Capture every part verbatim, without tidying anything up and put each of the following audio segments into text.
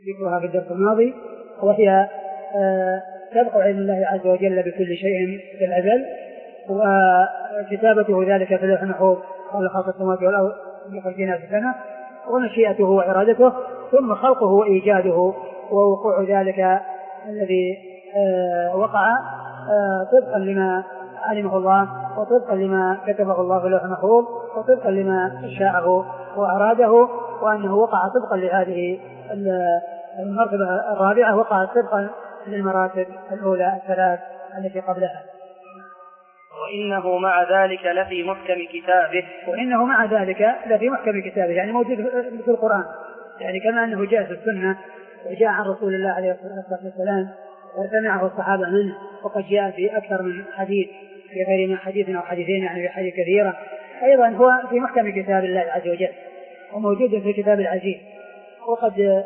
ذكرها في الدرس الماضي، وهي سبق علم الله عز وجل بكل شيء في الأزل، وكتابته ذلك في اللوح المحفوظ قبل خلق السماوات والأرض بخمسين ألف سنة، ونشيئته وإرادته، ثم خلقه وإيجاده ووقوع ذلك الذي وقع طبقا لما علمه الله، وطبقا لما كتبه الله في اللوح المحفوظ، وطبقا لما شاءه وأراده، وأنه وقع طبقا لهذه المرتبة الرابعة، وقع طبقا للمراتب الأولى الثلاث التي قبلها. وإنه مع ذلك لفي محكم كتابه وإنه مع ذلك لفي محكم كتابه، يعني موجود في القرآن، يعني كما أنه جاء في السنة وجاء عن رسول الله عليه الصلاة والسلام وسمعه الصحابة منه، وقد جاء في أكثر من حديث في غير من حديث أو حديثين، يعني في حديث كثيرة، أيضا هو في محكم كتاب الله عز وجل وموجود في الكتاب العزيز. وقد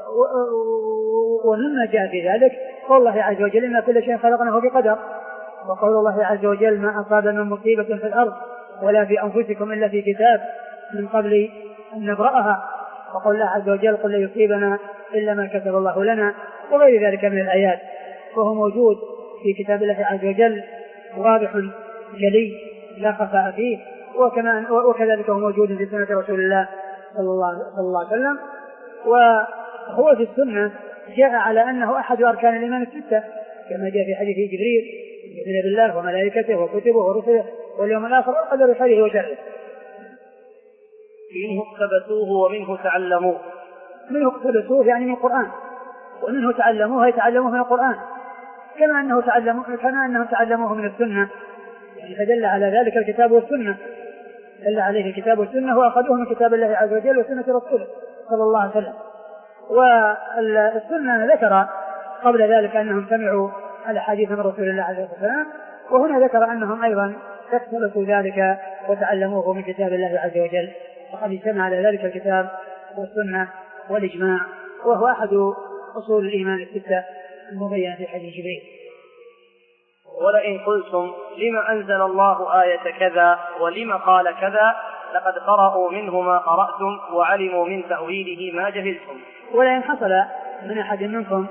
ومما جاء في ذلك قول الله عز وجل إن كل شيء خلقناه بقدر، وقول الله عز وجل ما أصاب من مصيبة في الأرض ولا في أنفسكم إلا في كتاب من قبل أن نبرأها، وقول الله عز وجل قل لا يصيبنا إلا ما كتب الله لنا، وغير ذلك من الآيات، وهو موجود في كتاب الله عز وجل واضح جلي لا خفاء فيه، وكما وكذلك هو موجود في سنة رسول الله صلى الله, صلى الله عليه وسلم. وهو في السنة جاء على أنه أحد أركان الإيمان الستة، كما جاء في حديث جبريل يؤمن بالله وملائكته وكتبه ورسله واليوم الآخر والقدر خيره وشره. منه اقتبسوه ومنه تعلموه. منه اقتبسوه يعني من القرآن، ومنه تعلموه يتعلموه من القرآن، كما أنه تعلموه كما أنهم تعلموه من السنة، يعني فدل على ذلك الكتاب والسنة، دل عليه الكتاب والسنة وأخذوه من كتاب الله عز وجل وسنة رسوله صلى الله عليه وسلم. والسنة ذكر قبل ذلك أنهم سمعوا الحديث من رسول الله عليه وسلم، وهنا ذكر أنهم أيضا اقتبسوا ذلك وتعلموه من كتاب الله عز وجل، وقد اجتمع على ذلك الكتاب والسنة والإجماع، وهو أحد أصول الإيمان الستة المبينة في حديث جبريل. ولئن قلتم لما أنزل الله آية كذا ولما قال كذا لقد قرأوا منه ما قرأتم وعلموا من تأويله ما جهلتم. ولئن حصل من أحد منكم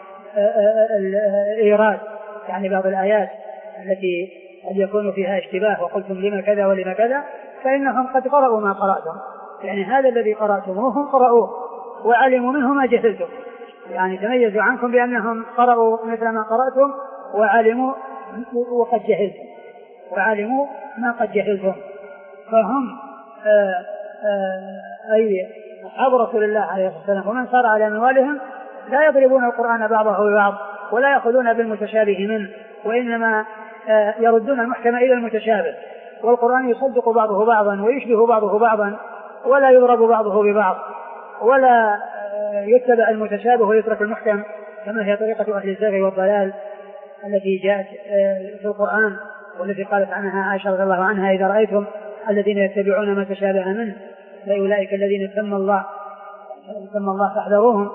إيراد يعني بعض الآيات التي قد يكون فيها اشتباه وقلتم لما كذا ولما كذا، فإنهم قد قرأوا ما قرأتم، يعني هذا الذي قرأتموه هم قرأوه وعلموا منه ما جهلتم، يعني تميزوا عنكم بأنهم قرأوا مثل ما قرأتم وعلموا وقد جهلتم وعلموا ما قد جهلتم. فهم آآ آآ أي أصحاب رسول الله عليه الصلاة والسلام ومن سار على منوالهم لا يضربون القرآن بعضه ببعض ولا يأخذون بالمتشابه منه، وإنما يردون المحكم إلى المتشابه، والقرآن يصدق بعضه بعضا ويشبه بعضه بعضا ولا يضرب بعضه ببعض ولا يتبع المتشابه ويترك المحكم، كما هي طريقة أهل الزيغ والضلال التي جاءت في القرآن والتي قالت عنها عائشة رضي الله عنها إذا رأيتم الذين يتبعون ما تشابه منه فأولئك الذين سمى الله سمى الله فاحذروهم.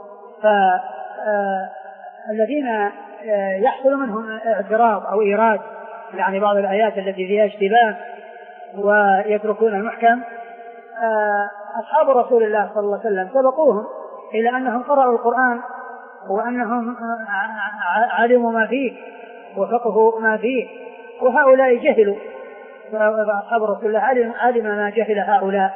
فالذين يحصل منهم اعتراض أو إيراد يعني بعض الآيات التي فيها اشتباه ويتركون المحكم، أصحاب رسول الله صلى الله عليه وسلم سبقوهم إلى أنهم قرأوا القرآن وأنهم علموا ما فيه وفقهوا ما فيه، وهؤلاء جهلوا، فأصحاب رسول الله علم, علم ما جهل هؤلاء.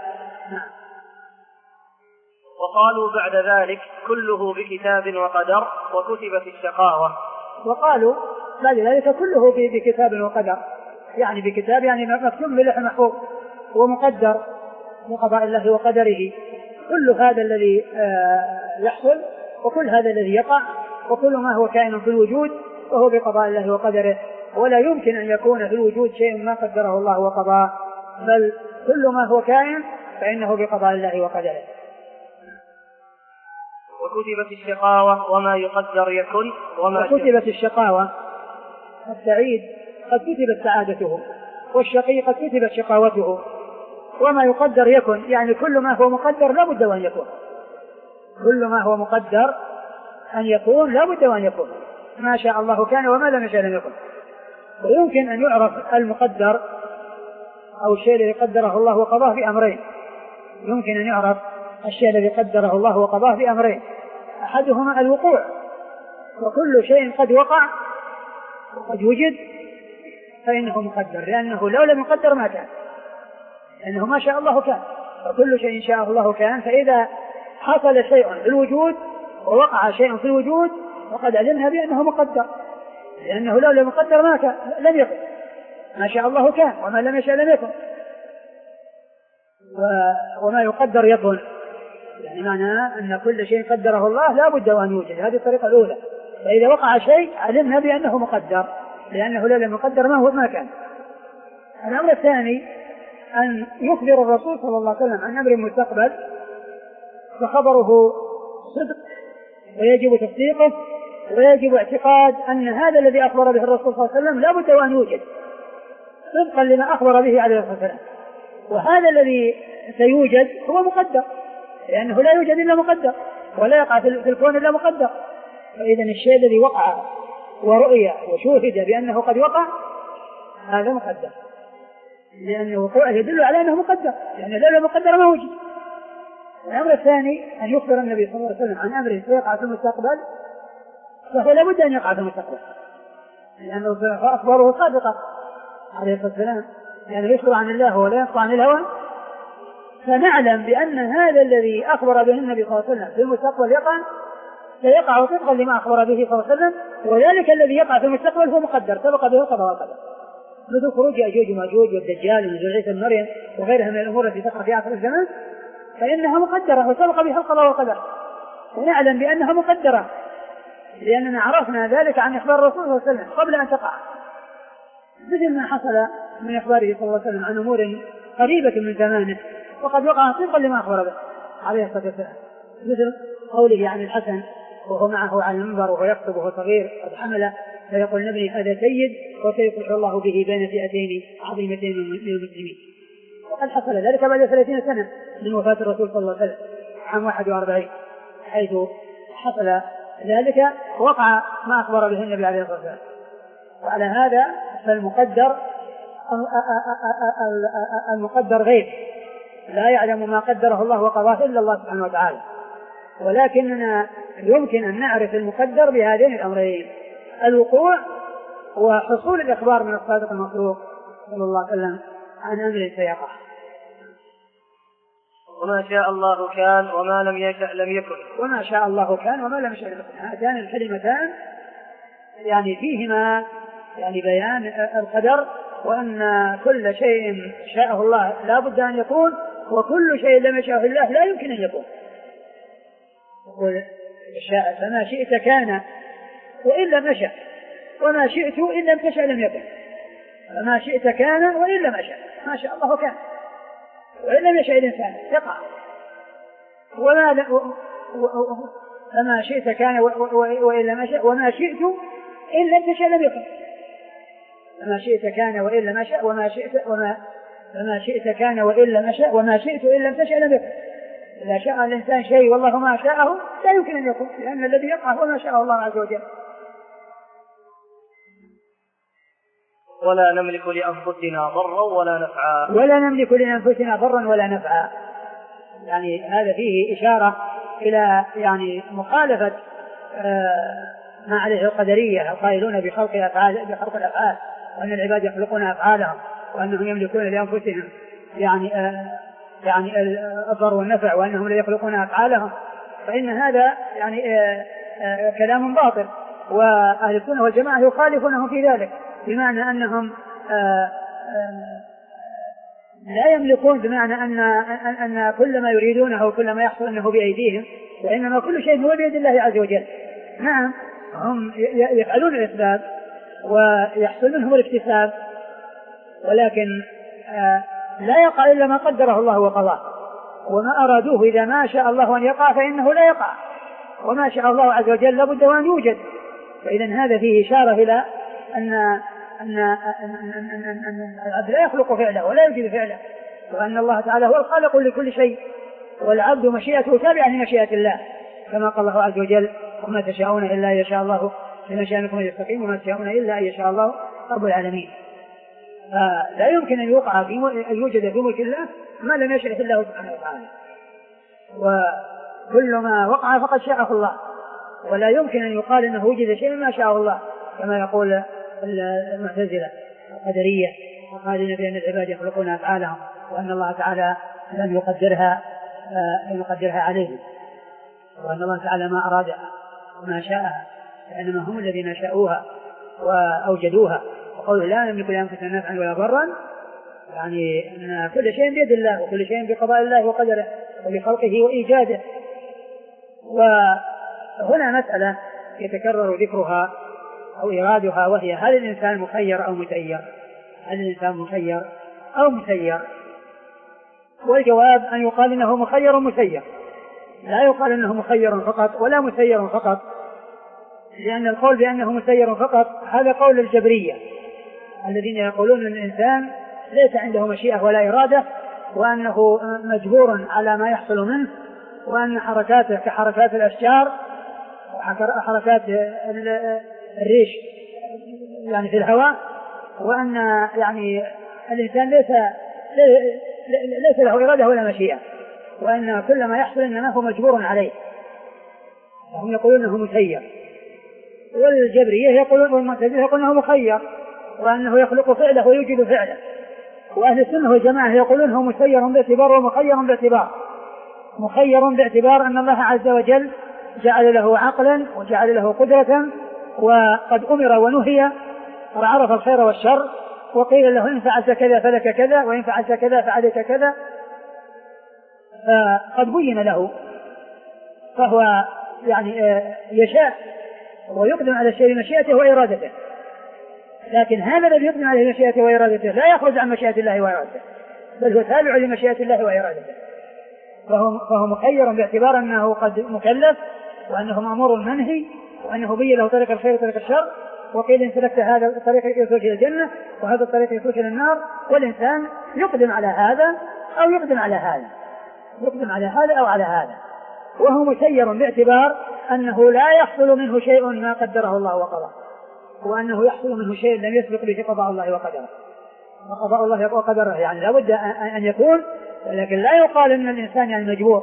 وقالوا بعد ذلك كله بكتاب وقدر وكتبت الشقاوة. وقالوا بعد ذلك كله بكتاب وقدر، يعني بكتاب يعني مكتوب باللوح المحفوظ ومقدر بقضاء الله وقدره، كل هذا الذي يحصل وكل هذا الذي يقع وكل ما هو كائن في الوجود وهو بقضاء الله وقدره، ولا يمكن أن يكون في الوجود شيء ما قدره الله وقضاه، بل كل ما هو كائن فإنه بقضاء الله وقدره. وكتبت الشقاوة وما يقدر يكن وما وكتبت الشقاوة، السعيد قد كتبت سعادته والشقي قد كتبت شقاوته، وما يقدر يكن يعني كل ما هو مقدر لا بد أن يكون، كل ما هو مقدر أن يكون لا بد أن يكون، ما شاء الله كان وما لم يشاء لم يكن. ويمكن أن يعرف المقدر أو الشيء الذي قدره الله وقضاه في أمرين، يمكن أن يعرف الشيء الذي قدره الله وقضاه في أمرين، أحدهما الوقوع، وكل شيء قد وقع وقد وجد فإنه مقدر، لأنه لو لم يقدر ما كان، لأنه ما شاء الله كان، وكل شيء شاء الله كان. فإذا حصل شيء في الوجود ووقع شيء في الوجود وقد علمنا بأنه مقدر، لأنه لو لم يقدر ما كان لم يكن، ما شاء الله كان وما لم يشاء لم يكن، وما يقدر يكن، يعني معنى أن كل شيء قدره الله لا بد وأن يوجد. هذه الطريقة الأولى. فإذا وقع شيء علمنا بأنه مقدر، لأنه لو لم يقدر ما هو ما كان. الأمر الثاني أن يخبر الرسول صلى الله عليه وسلم عن أمر مستقبل فخبره صدق ويجب تصديقه، ويجب اعتقاد أن هذا الذي أخبر به الرسول صلى الله عليه وسلم لا بد وأن يوجد صدقا لما أخبر به عليه الصلاة والسلام، وهذا الذي سيوجد هو مقدر، لأنه لا يوجد إلا مقدر، ولا يقع في الكون إلا مقدر. فإذا الشيء الذي وقع ورؤية وشوهد بأنه قد وقع هذا مقدر، لأن وقوعه يدل على أنه مقدر، لأنه لا مقدر ما وجد. الأمر الثاني أن يخبر النبي صلى الله عليه وسلم عن أمر سيقع في المستقبل، فهو لا بد أن يقع في المستقبل، لأنه أخباره صادقة عليه الصلاة والسلام، لأنه يعني يخبر عن الله ولا يخبر عن الهوى. فنعلم بأن هذا الذي أخبر به النبي صلى الله عليه وسلم في المستقبل يقع سيقع طبقا لما أخبر به صلى الله عليه وسلم، وذلك الذي يقع في المستقبل هو مقدر سبق به القضاء والقدر، مثل خروج يأجوج وماجوج والدجال ونزول عيسى بن مريم وغيرها من الأمور التي تقع في آخر الزمان، فإنها مقدرة وسبق بها القضاء والقدر، ونعلم بأنها مقدرة لأننا عرفنا ذلك عن إخبار الرسول صلى الله عليه وسلم قبل أن تقع، مثل ما حصل من إخباره صلى الله عليه وسلم عن أمور قريبة من زمانه وقد وقع طبقا لما أخبر به عليه الصلاة والسلام، مثل قوله عن الحسن وهو معه على المنبر وهو يخطب وهو صغير قد حمل فيقول نبني هذا سيد وسيصلح الله به بين فئتين عظيمتين من المسلمين. وقد حصل ذلك بعد ثلاثين سنة من وفاة الرسول صلى الله عليه وسلم عام واحد وأربعين، حيث حصل ذلك وقع ما أخبر به النبي عليه الصلاة والسلام. وعلى هذا فالمقدر المقدر غيب، لا يعلم ما قدره الله وقضاه إلا الله سبحانه وتعالى، ولكننا يمكن أن نعرف المقدر بهذين الأمرين: الوقوع وحصول الإخبار من الصادق المصدوق صلى الله عليه وسلم عن أمر سيقع. وما شاء الله كان وما لم يشأ لم يكن. وما شاء الله كان وما لم يشأ لم يكن، هاتان الكلمتان يعني فيهما يعني بيان القدر، وأن كل شيء شاءه الله لا بد أن يكون، وكل شيء لم يشاءه الله لا يمكن أن يكون. يقول شاء فما شئت كان وإن لم يشأ، وما شئت إن لم تشأ لم يكن. فما شئت كان وإن لم يشأ، ما شاء الله كان، وإن لم يشأ الإنسان يقع. وما فما شئت كان وإن لم يشأ، وما شئت إن لم تشأ لم يكن. فما شئت كان وإن لم يشأ، وما شئت وما فما شئت كان وإن لم يشأ، وما شئت إن لم تشأ لم يكن. إذا شاء الإنسان شيء والله ما شاءه لا يمكن أن يكون، لأن الذي يقع هو ما شاء الله عز وجل. ولا نملك لأنفسنا ضرا ولا نفعا. ولا نملك لأنفسنا ضرا ولا نفعا، يعني هذا فيه إشارة إلى يعني مخالفة ما عليه القدرية القائلون بخلق الأفعال بخلق الأفعال، وأن العباد يخلقون أفعالهم وأنهم يملكون لأنفسهم يعني يعني الضر والنفع، وأنهم لا يخلقون أفعالهم. فإن هذا يعني كلام باطل، وأهل السنة والجماعة يخالفونهم في ذلك، بمعنى أنهم لا يملكون، بمعنى أن أن كل ما يريدونه وكل ما يحصل أنه بأيديهم، وإنما كل شيء هو بيد الله عز وجل. نعم هم يفعلون الأسباب ويحصل منهم الاكتساب، ولكن لا يقع إلا ما قدره الله وقضاه، وما أرادوه إذا ما شاء الله أن يقع فإنه لا يقع، وما شاء الله عز وجل لابد وأن يوجد. فإذا هذا فيه إشارة إلى أن أن أن العبد لا يخلق فعله ولا يوجد فعله، وأن الله تعالى هو الخالق لكل شيء، والعبد مشيئته تابعة لمشيئة الله، كما قال الله عز وجل: وما تشاءون إلا أن يشاء الله لمن شاء منكم أن يستقيم وما تشاءون إلا أن يشاء الله رب العالمين. فلا يمكن أن يوقع في أن يوجد في ملك الله ما لم يشاء الله سبحانه وتعالى، وكل ما وقع فقد شاءه الله ولا يمكن أن يقال أنه وجد شيء ما شاء الله كما يقول المعتزلة القدرية وقالوا بأن العباد يخلقون أفعالهم وأن الله تعالى لم يقدرها لم يقدرها عليهم وأن الله تعالى ما أرادها وما شاءها وإنما هم الذين شاءوها وأوجدوها. وقوله لا نملك لأنفسنا نفعا ولا ضرا يعني أن كل شيء بيد الله وكل شيء بقضاء الله وقدره وبخلقه وإيجاده. وهنا مسألة يتكرر ذكرها أو إرادها وهي هل الإنسان مخير أو مسير؟ هل الإنسان مخير أو مسير؟ والجواب أن يقال إنه مخير مسير، لا يقال إنه مخير فقط ولا مسير فقط، لأن القول بأنه مسير فقط هذا قول الجبرية الذين يقولون أن الإنسان ليس عنده مشيئة ولا إرادة وأنه مجبور على ما يحصل منه وأن حركاته كحركات الأشجار وحركات الريش يعني في الهواء وأن يعني الإنسان ليس ليس له إرادة ولا مشيئة وأن كل ما يحصل إنما هو مجبور عليه. هم يقولون أنه مسير، والجبرية يقولون والمعتزلة يقولون أنه مخير وأنه يخلق فعله ويوجد فعله. وأهل السنة والجماعة يقولون هو مسير باعتبار ومخير باعتبار. مخير باعتبار أن الله عز وجل جعل له عقلا وجعل له قدرة وقد أمر ونهي وعرف الخير والشر وقيل له إن فعلت كذا فلك كذا وإن فعلت كذا فعليك كذا فقد بين له فهو يعني يشاء ويقدم على الشيء بمشيئته وإرادته. لكن هذا الذي يقدم عليه مشيئته وإرادته لا يخرج عن مشيئة الله وإرادته بل هو تابع لمشيئة الله وإرادته. فهو, فهو مخير باعتبار أنه قد مكلف وأنه مأمور منهي وأنه بين له طريق الخير وطريق الشر وقيل إن سلكت هذا الطريق يسوق إلى الجنة وهذا الطريق يسوق إلى النار. والإنسان يقدم على هذا أو يقدم على هذا يقدم على هذا أو على هذا وهو مسير باعتبار أنه لا يحصل منه شيء ما قدره الله وقضاه وأنه يحصل منه شيء لم يسبق به قضاء الله وقدره. وقضاء الله وقدره يعني لا بد أن يكون، لكن لا يقال أن الإنسان يعني مجبور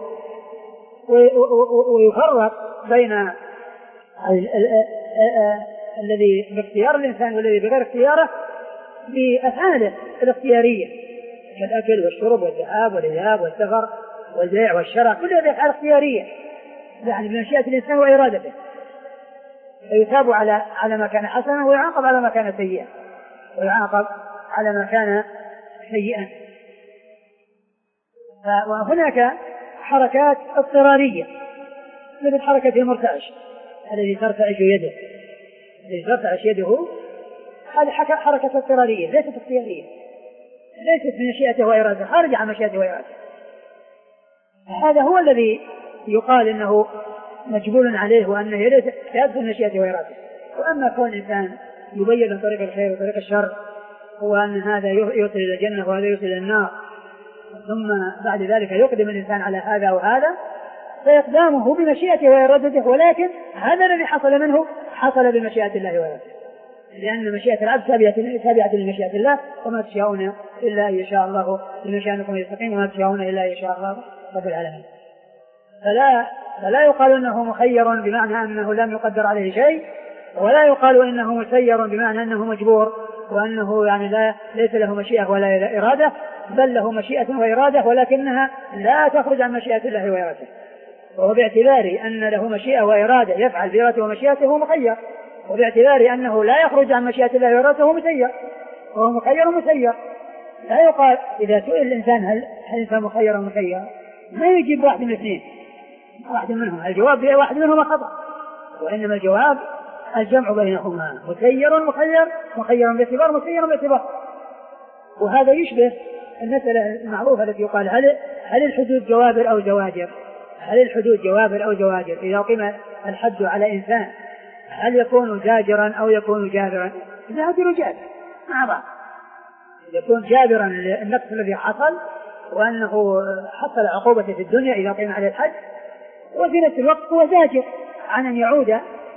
ويفرق بين الذي باختيار الإنسان والذي بغير اختياره بأفعاله الاختيارية كالأكل والشرب والذهاب والإياب والسفر والبيع والشراء كل هذه أفعال اختيارية يعني بمشيئة الإنسان وإرادته فيثاب على على ما كان حسنا ويعاقب على ما كان سيئا ويعاقب على ما كان سيئا. وهناك حركات اضطرارية مثل حركة المرتعش الذي ترتعش يده الذي ترتعش يده هذه حركة اضطرارية ليست اختيارية ليست من مشيئته وإرادته خارج عن مشيئته وإرادته. هذا هو الذي يقال إنه مجبول عليه وأنه ليس يدخل مشيئته وإرادته. وأما كون الإنسان يبين طريق الخير وطريق الشر هو أن هذا يوصل إلى الجنة وهذا يوصل إلى النار ثم بعد ذلك يقدم الإنسان على هذا وهذا فيقدامه بمشيئته وإرادته ولكن هذا الذي حصل منه حصل بمشيئة الله وإرادته لأن مشيئة العبد تابعة لمشيئة الله وما تشاءون إلا أن يشاء الله لمن شاء منكم يستقيم وما تشاءون إلا أن يشاء الله رب العالمين. فلا, فلا يقال إنه مخير بمعنى أنه لم يقدر عليه شيء ولا يقال إنه مسير بمعنى أنه مجبور وأنه يعني لا ليس له مشيئة ولا إرادة بل له مشيئة وإرادة ولكنها لا تخرج عن مشيئة الله وإرادته. وهو باعتبار أن له مشيئة وإرادة يفعل بإرادته ومشيئته مخير وباعتبار أنه لا يخرج عن مشيئة الله وإرادته مسير وهو مخير مسير. لا يقال إذا سئل الإنسان هل الإنسان مخير أو مسير ما يجيب واحد من الاثنين واحد منهم الجواب واحد منهما خطأ وإنما الجواب الجمع بينهما مسير مخير مخير باعتبار مسير باعتبار. وهذا يشبه المسألة المعروفة التي يقال هل هل الحدود جوابر أو زواجر هل الحدود جوابر أو زواجر إذا قيم الحد على إنسان هل يكون زاجرا أو يكون جابرا؟ زاجر وجابر مع بعض يكون جابرا للنقص الذي حصل وأنه حصل عقوبة في الدنيا إذا قيم عليه الحد وفي نفس الوقت هو زاجر عن أن يعود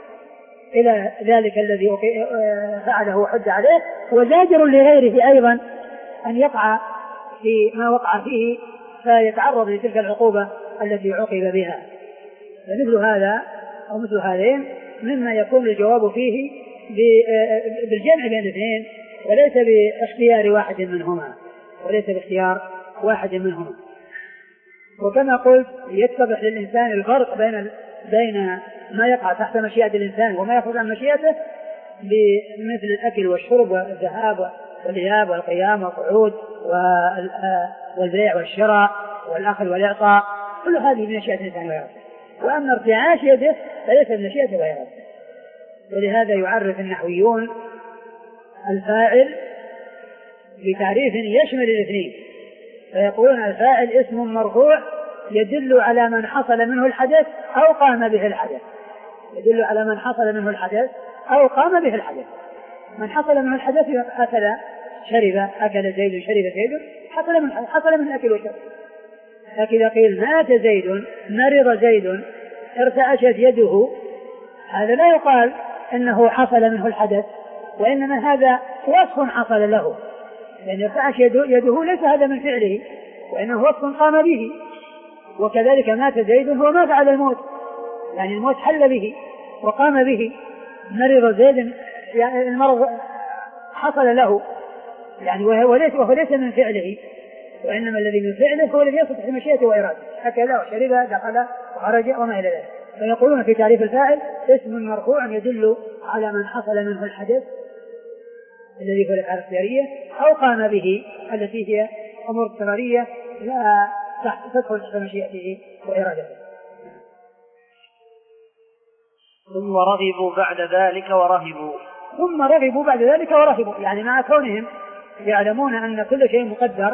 إلى ذلك الذي فعله وحد عليه وزاجر لغيره أيضا أن يقع في ما وقع فيه فيتعرض لتلك العقوبة التي عوقب بها. فمثل هذا أو مثل هذين مما يكون الجواب فيه بالجمع بين الاثنين وليس باختيار واحد منهما وليس باختيار واحد منهما. وكما قلت يتضح للإنسان الفرق بين بين ما يقع تحت مشيئة الإنسان وما يخرج عن مشيئته بمثل الأكل والشرب والذهاب والإياب والقيام والقعود والبيع والشراء والأخذ والإعطاء، كل هذه من مشيئة الإنسان وإرادته. وأما ارتعاش يده فليس من مشيئته وإرادته. ولهذا يعرف النحويون الفاعل بتعريف يشمل الاثنين، فيقولون الفاعل اسم مرفوع يدل على من حصل منه الحدث أو قام به الحدث، يدل على من حصل منه الحدث أو قام به الحدث. من حصل منه الحدث أكل شرب، أكل زيد شرب زيد، حصل من حصل من الأكل والشرب. لكن إذا قيل مات زيد، مرض زيد، ارتعشت يده، هذا لا يقال إنه حصل منه الحدث، وإنما هذا وصف حصل له، لأن ارتعش يده ليس هذا من فعله وإنه وصف قام به. وكذلك مات زيد هو مات على الموت، يعني الموت حل به وقام به. مرض زيد يعني المرض حصل له، يعني وهو ليس, وهو ليس من فعله، وإنما الذي من فعله هو الذي يصلح في مشيئته وإرادته، أكل وشرب دخل وخرج وما إلى ذلك. فيقولون في تعريف الفاعل اسم مرفوع يدل على من حصل منه الحدث الذي هو الأفعال الاختيارية أو قام به التي هي أمور اضطرارية لا تدخل تحت مشيئته وإرادته. ثم رغبوا بعد ذلك ورهبوا ثم رغبوا بعد ذلك ورهبوا يعني مع كونهم يعلمون أن كل شيء مقدر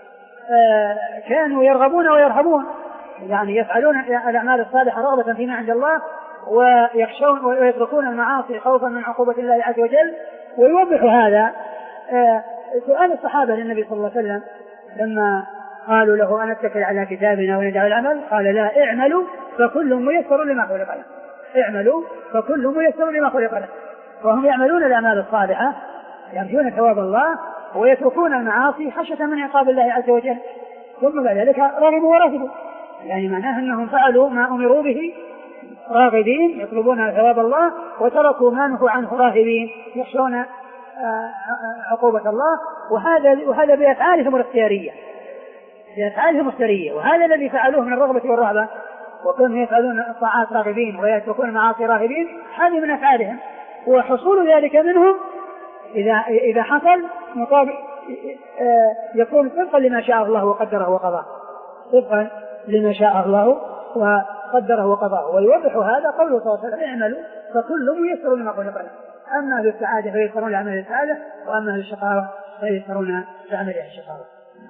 كانوا يرغبون ويرهبون، يعني يفعلون الأعمال الصالحة رغبة فيما عند الله ويخشون ويتركون المعاصي خوفا من عقوبة الله عز وجل. ويوضح هذا سؤال الصحابة للنبي صلى الله عليه وسلم لما قالوا له أن نتكل على كتابنا وندع العمل، قال لا، اعملوا فكل ميسر لما خلق له، اعملوا فكل ميسر لما خلق له. وهم يعملون الأعمال الصالحة يرجون ثواب الله ويتركون المعاصي خشية من عقاب الله عز وجل. ثم بعد ذلك رغبوا ورهبوا، يعني معناه أنهم فعلوا ما أمروا به راغبين يطلبون ثواب الله، وتركوا ما نهوا عنه راهبين يخشون عقوبة الله. وهذا وهذا بأفعالهم الاختيارية، بأفعالهم الاختيارية، وهذا الذي فعلوه من الرغبة والرهبة، وكانوا يفعلون الطاعات راغبين ويتركون المعاصي راهبين، هذه من أفعالهم. وحصول ذلك منهم إذا إذا حصل مطابق يكون طبقا لما شاء الله وقدره وقضاه، طبقا لما شاء الله وقدره وقضاه. ويوضح هذا قوله صلى الله عليه وسلم اعملوا فكل ميسر لما خلق له، أما أهل السعادة فييسرون لعمل السعادة، وأما أهل الشقاوة فييسرون لعمل الشقاوة.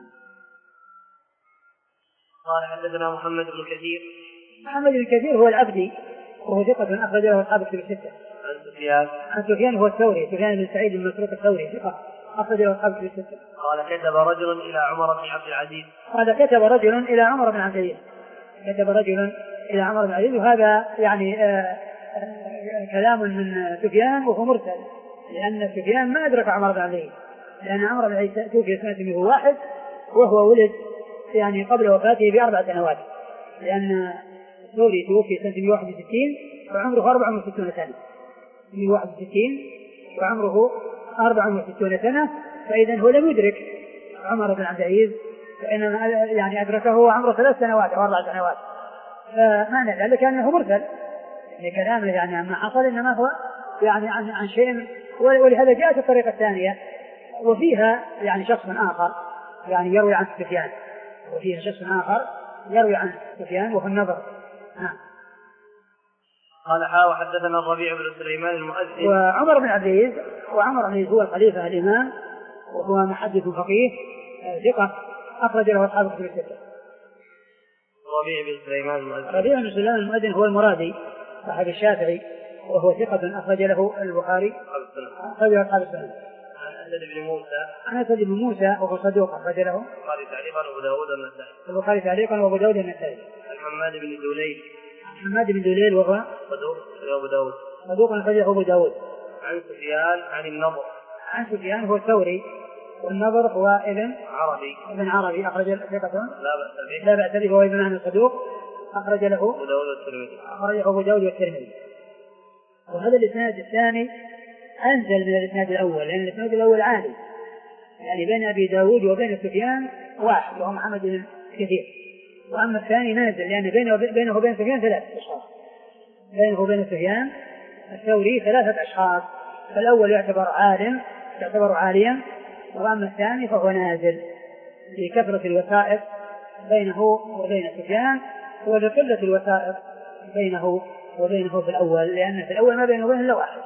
قال حدثنا محمد بن كثير. محمد بن كثير هو العبدي وهو ثقة أخرج له أصحاب الكتب الستة. عن سفيان. عن سفيان هو الثوري، سفيان بن سعيد بن مسروق الثوري ثقة أخرج له أصحاب الكتب الستة. قال كتب رجل إلى عمر بن عبد العزيز. قال كتب رجل إلى عمر بن عبد العزيز. كتب رجل إلى عمر بن عبد العزيز، وهذا يعني آآ آآ كلام من سفيان وهو مرسل، لأن سفيان ما أدرك عمر بن عبد العزيز، لأن عمر بن عبد العزيز توفي سنة مئة وواحد وهو ولد يعني قبل وفاته بأربع سنوات، لأن الثوري توفي سنة مئة وواحد وستين وعمره أربع وستون سنة، مئة وواحد وستين وعمره أربع وستون سنة، فإذا هو لم يدرك عمر بن عبد العزيز، فإنما يعني أدركه عمره ثلاث سنوات أو أربع سنوات. فمعنى ذلك أنه مرسل، يعني كلامه يعني عما حصل إنما هو يعني عن, عن شيء. ولهذا جاءت الطريقة الثانية وفيها يعني شخص آخر يعني يروي عن سفيان، وفيها شخص آخر يروي عن سفيان وهو النظر. نعم. قال حا وحدثنا الربيع بن سليمان المؤذن. وعمر بن عبد العزيز وعمر بن عبد هو الخليفة الإمام وهو محدث فقيه ثقة أخرج له أصحاب الكتب الستة. الربيع بن سليمان المؤذن. الربيع بن سليمان المؤذن هو المرادي صاحب الشافعي وهو ثقة أخرج له البخاري أخرج له أصحاب السنة. عن أسد بن موسى. عن أسد بن موسى وهو صدوق أخرج له البخاري تعليقا وأبو داود النسائي. البخاري تعليقا وأبو داود النسائي. عن حماد بن دوليل. حماد بن دوليل وهو صدوق أبو داود. صدوق أخرج له أبو داود. عن سفيان عن النضر. عن سفيان هو الثوري، والنضر هو ابن عربي ابن عربي أخرج ثقة لا بأس به لا بأس به وهو ابن عن الصدوق. أخرج له أبو داود والترمذي أخرجه أبو داود والترمذي. وهذا الإسناد الثاني أنزل من الإسناد الأول، لأن الإسناد الأول عالي، يعني بين أبي داود وبين سفيان واحد وهو محمد بن كثير، وأما الثاني نازل لأن بينه بينه وبين سفيان ثلاثة أشخاص، بينه وبين سفيان الثوري ثلاثة أشخاص، فالأول يعتبر عالم يعتبر عاليا، وأما الثاني فهو نازل لكثرة الوسائط بينه وبين سفيان ولقلة الوسائط بينه وبينه في الأول، لأن في الأول ما بينه وبين إلا واحد.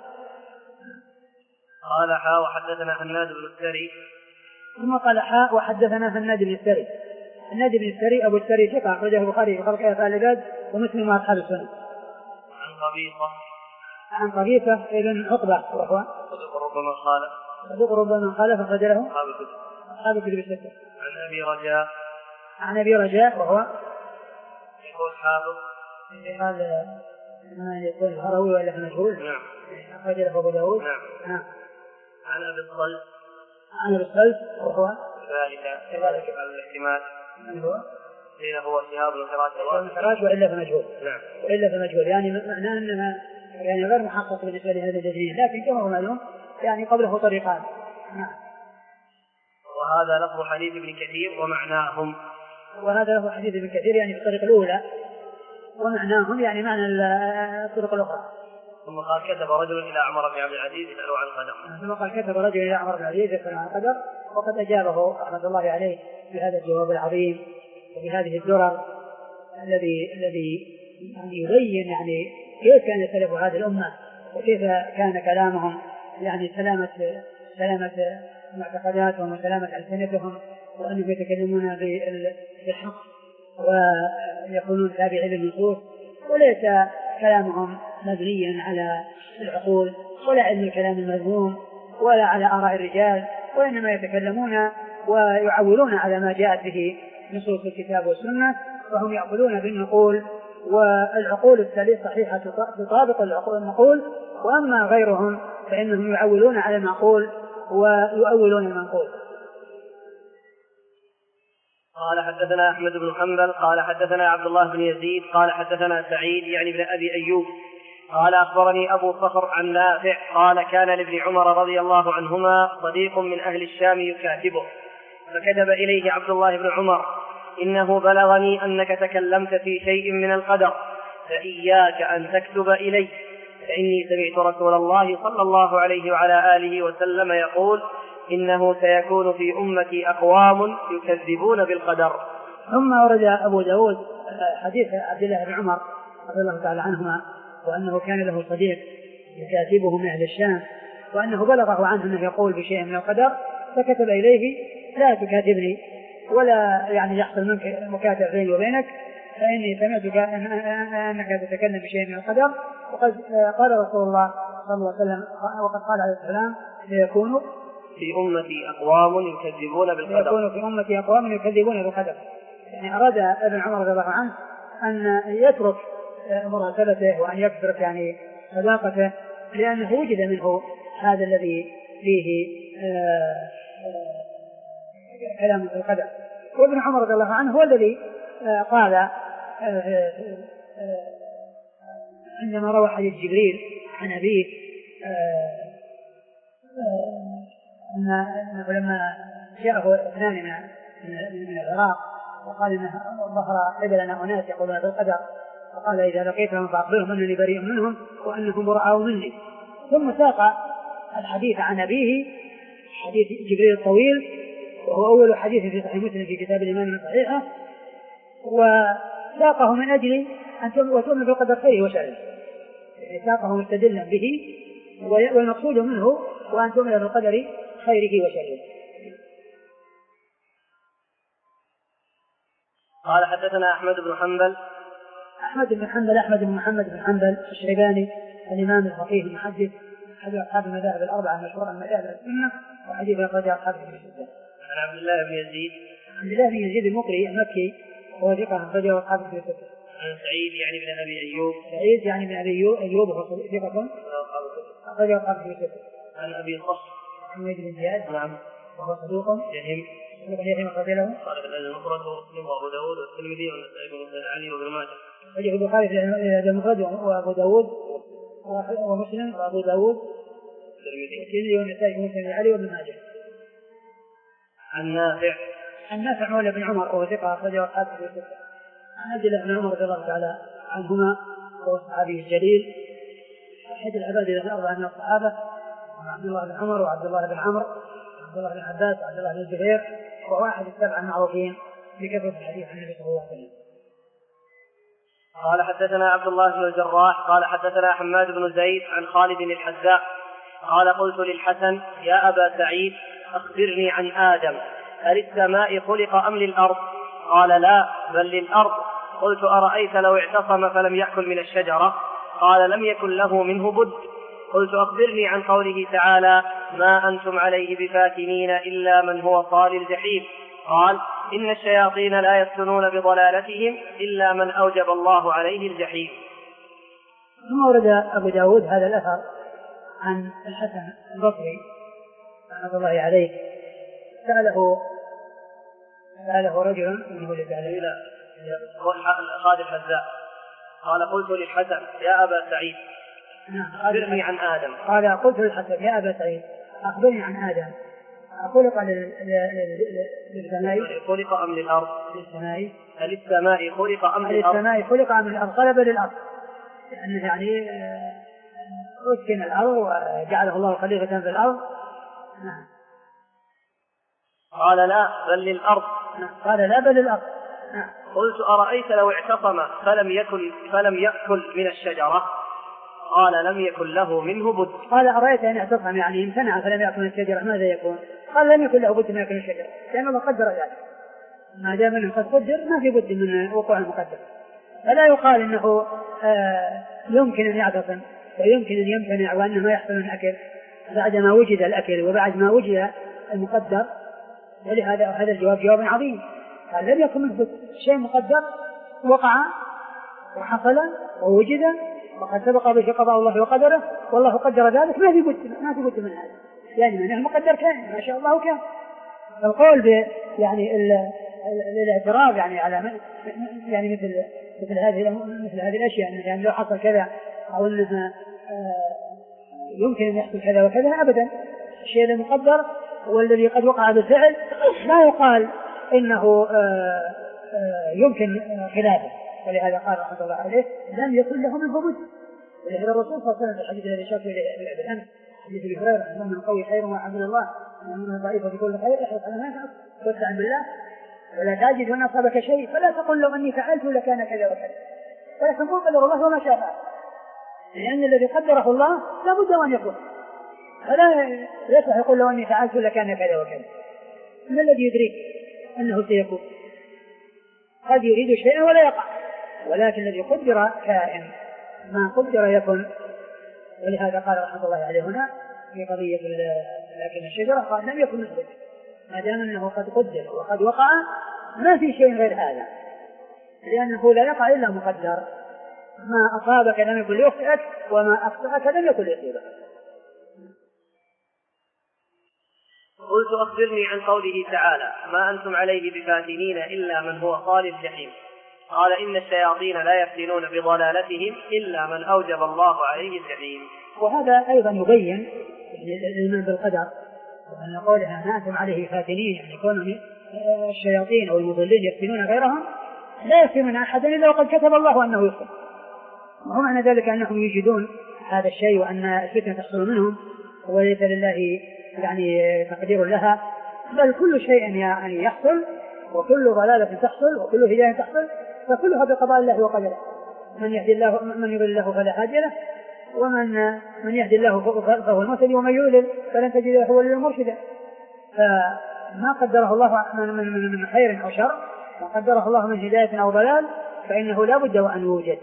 قال حاء وحدثنا هناد بن السري. ثم قال حاء وحدثنا هناد بن السري. هناد بن السري أبو السري ثقة أخرجه البخاري في خلق أفعال العباد ومسلم وأصحاب السنن. عن قبيصة عن قبيصة ابن عقبة وهو ربما خالف صدوق ربما خالف أخرج له أصحاب الكتب أصحاب الكتب الستة. عن أبي رجاء عن أبي رجاء وهو يقول حافظ قال ما يكون الهروي ولا مجهول. نعم. أخرج له أبو داود. نعم. نعم. عن أبي الصلت عن أبي الصلت وهو كذلك كذلك على الاحتمال من هو قيل هو شهاب بن فراش وإلا فمجهول. نعم. وإلا فمجهول يعني معناه أنها يعني غير محقق بالنسبة لهذا الجزئين، لكن كما هو معلوم يعني قبله طريقان. نعم. وهذا لفظ حديث ابن كثير ومعناهم. وهذا لفظ حديث ابن كثير يعني في الطريق الأولى، ومعناهم يعني معنى الطرق الأخرى. ثم قال كتب رجل إلى عمر بن عبد العزيز يسأله عن القدر. ثم قال كتب رجل إلى عمر بن عبد العزيز يسأله عن القدر، وقد أجابه رحمة الله عليه بهذا الجواب العظيم وبهذه الدرر الذي الذي يعني يبين يعني كيف كان سلف هذه الأمة وكيف كان كلامهم يعني سلامة سلامة معتقداتهم وسلامة ألسنتهم، وأنهم يتكلمون بالحق ويكونون تابعين للنصوص، وليس كلامهم مبنيا على العقول ولا علم الكلام المذموم ولا على آراء الرجال، وإنما يتكلمون ويعولون على ما جاءت به نصوص الكتاب والسنة، وهم يأخذون بالنقول، والعقول السليمة صحيحة تطابق العقول النقول، وأما غيرهم فإنهم يعولون على المعقول ويؤولون المنقول. قال حدثنا أحمد بن حنبل قال حدثنا عبد الله بن يزيد قال حدثنا سعيد يعني بن أبي أيوب قال أخبرني أبو صخر عن نافع قال كان لابن عمر رضي الله عنهما صديق من أهل الشام يكاتبه، فكتب إليه عبد الله بن عمر: إنه بلغني أنك تكلمت في شيء من القدر، فإياك أن تكتب إلي، فإني سمعت رسول الله صلى الله عليه وعلى آله وسلم يقول: إنه سيكون في أمتي أقوام يكذبون بالقدر. ثم ورد أبو داود حديث عبد الله بن عمر رضي الله تعالى عنهما، وأنه كان له صديق يكاتبه من أهل الشام، وأنه بلغه عنه أنه يقول بشيء من القدر، فكتب إليه: لا تكاتبني ولا يعني يحصل منك مكاتب بيني وبينك، فإني سمعتك أنك تتكلم بشيء من القدر، وقد قال رسول الله صلى الله عليه وسلم وقد قال عليه السلام: سيكون في أمتي أقوام يكذبون بالقدر. سيكون في أمتي أقوام يكذبون بالقدر. يعني أراد ابن عمر رضي الله عنه أن يترك مراسلته وأن يكثر يعني صداقته، لأنه وجد منه هذا الذي فيه آآ آآ كلام في القدر. وابن عمر رضي الله عنه هو الذي قال آآ آآ عندما روى حديث جبريل عن أبيه أنه لما جاءه اثنان من العراق وقال إن ظهر قبلنا أناس يقولون بالقدر، فقال: إذا لقيتهم فأخبرهم أنني بريء منهم وأنهم براء مني. ثم ساق الحديث عن أبيه حديث جبريل الطويل، وهو أول حديث في صحيح مسلم في كتاب الإيمان الصحيحة، وساقه من أجل أن تؤمن بالقدر خيره وشره، يعني ساقه مستدلا به، والمقصود منه وأن تؤمن بالقدر خيره وشره. قال حدثنا أحمد بن حنبل أحمد بن حنبل أحمد بن محمد بن حنبل الشيباني الإمام الفقيه المحدث أحد أصحاب المذاهب الأربعة المشهورة من مذاهب السنة، وحديث أخرجه أصحاب الكتب الستة. عن عبد الله بن يزيد عبد الله بن يزيد المقري المكي وهو ثقة أخرجه أصحاب الكتب الستة. عن سعيد يعني بن أبي أيوب سعيد يعني بن أبي أيوب وهو ثقة أخرجه أصحاب الكتب الستة. عن أبي صخر حميد بن زياد نعم وهو صدوق يهم صدوق يهم أخرج له قال في المفرد ومسلم وأبو داود والترمذي والنسائي بن علي وابن ماجه. أخرجه البخاري في المفرد وأبو داود ومسلم وأبو داود والترمذي والنسائي ومسلم علي وابن ماجه. عن نافع عن نافع مولى بن عمر وهو ثقة أخرجه أصحاب الكتب الستة. عن عبد الله بن عمر رضي الله تعالى عنهما وهو الصحابي الجليل أحد العباد الأربعة من الصحابة، عبد الله بن عمر وعبد الله بن عمرو وعبد الله بن عباس وعبد الله بن الزبير، وهو أحد السبعة المعروفين بكثرة الحديث عن النبي صلى الله عليه وسلم. قال حدثنا عبد الله بن الجراح قال حدثنا حماد بن زيد عن خالد الحذاء قال قلت للحسن يا أبا سعيد أخبرني عن آدم، هل السماء خلق أم للأرض؟ قال لا بل للأرض. قلت أرأيت لو اعتصم فلم يأكل من الشجرة؟ قال لم يكن له منه بد. قلت أخبرني عن قوله تعالى ما أنتم عليه بفاتنين إلا من هو صال الجحيم؟ قال إن الشياطين لا يفتنون بضلالتهم إلا من أوجب الله عليه الجحيم. ثم ورد أبو داود هذا الأثر عن الحسن البصري رحمة الله عليه، سأله سأله رجل من ولد عليه خالد الحذاء قال قلت للحسن يا أبا سعيد أخبرني عن آدم. قال قلت للحسن يا أبا سعيد أخبرني عن آدم، خلق للسماء خلق أم للأرض؟ للسماء للسماء خلق أم للأرض؟ للسماء خلق أم للأرض؟ قلب للأرض، لأنه يعني أسكن الأرض وجعله الله خليفة في الأرض. نعم. قال لا بل للأرض. نعم. قال لا بل للأرض. نعم. قلت أرأيت لو اعتصم فلم يكن فلم يأكل من الشجرة؟ قال لم يكن له منه بد. قال أرأيت أن اعتصم يعني امتنع فلم يأكل من الشجرة ماذا يكون؟ قال لم يكن له بد من يأكل الشجرة، لأن الله قدر ذلك، ما دام أنه قد قدر ما في بد من وقوع المقدر. فلا يقال أنه آه يمكن أن يعتصم ويمكن أن يمتنع وأنه ما يحصل من الأكل بعد ما وجد الأكل وبعد ما وجد المقدر. ولهذا هذا الجواب جواب عظيم. قال لم يكن من شيء مقدر وقع وحصل ووجد وقد سبق به قضاء الله وقدره والله قدر ذلك، ما في بد ما في بد من هذا، يعني من المقدر كان ما شاء الله كان. القول ب يعني الاعتراض يعني على يعني مثل مثل هذه مثل هذه الاشياء يعني لو حصل كذا او انها يمكن ان يحصل كذا وكذا، ابدا. الشيء المقدر والذي قد وقع بالفعل لا يقال انه يمكن خلافه. ولهذا قال رحمه الله عليه لم يكن له منه بد. ولهذا الرسول صلى الله عليه وسلم في الحديث الذي شاف بالامس حديث ابي هريره ان القوي خير وعبد الله ومن ضعيف في كل خير احرص على ما ينفعك واستعن بالله ولا تجد ان اصابك شيء فلا تقل لو اني فعلت لكان كذا وكذا، ولكن قل قدر الله وما شاء فعل، لان الذي قدره الله لا بد ان يكون، فلا يصح يقول لو اني فعلت لكان كذا وكذا. من الذي يدرك انه سيكون؟ قد يريد شيئا ولا يقع، ولكن الذي قدر كائن، ما قدر يكن. ولهذا قال رحمه الله عليه هنا في قضية لكن الشجرة قال لم يكن مثله، ما دام أنه قد قدر وقد وقع ما في شيء غير هذا، لأنه لا يقع إلا مقدر. ما أصابك لم يكن ليخطئك وما أخطأك لم يكن ليصيبك. قلت أخبرني عن قوله تعالى ما أنتم عليه بفاتنين إلا من هو صال الجحيم؟ قال إن الشياطين لا يفتنون بضلالتهم إلا من أوجب الله عليه الجحيم. وهذا أيضا يبين يعني الإيمان بالقدر، وأن قولها ما أنتم عليه فاتنين يعني كون الشياطين أو المضلين يفتنون غيرهم لا يفتنون أحدا إلا وقد كتب الله أنه يفتن. وهو معنى ذلك أنهم يجدون هذا الشيء وأن الفتنة تحصل منهم وليس لله يعني تقدير لها، بل كل شيء يعني يحصل وكل ضلالة تحصل وكل هداية تحصل فكلها بقضاء الله وقدره. من يهدي الله من يضلل الله فلا هادي له، ومن من يهدي الله فهو المهتدي ومن يضلل فلن تجد له وليا مرشدا. فما قدره الله من من خير او شر ما قدره الله من هداية او ضلال فإنه لا بد وأن يوجد.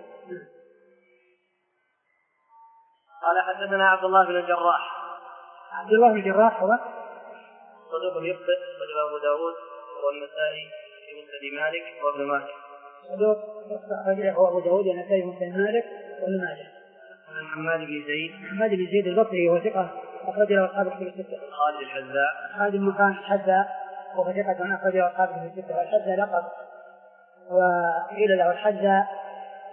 قال حدثنا عبد الله بن الجراح. عبد الله بن الجراح هو صدوق يخطئ رجل أبو داود والنسائي في مسند مالك وابن ماجه. صدوق رجل هو أبو داود والنسائي مسند مالك وابن ماجه. عن حماد بن زيد. حماد بن زيد البصري وهو ثقة أخرج له أصحاب الكتب الستة. خالد الحذاء. خالد بن خان الحذاء وهو ثقة أخرج له أصحاب الكتب الستة. الحذاء لقب وقيل له الحذاء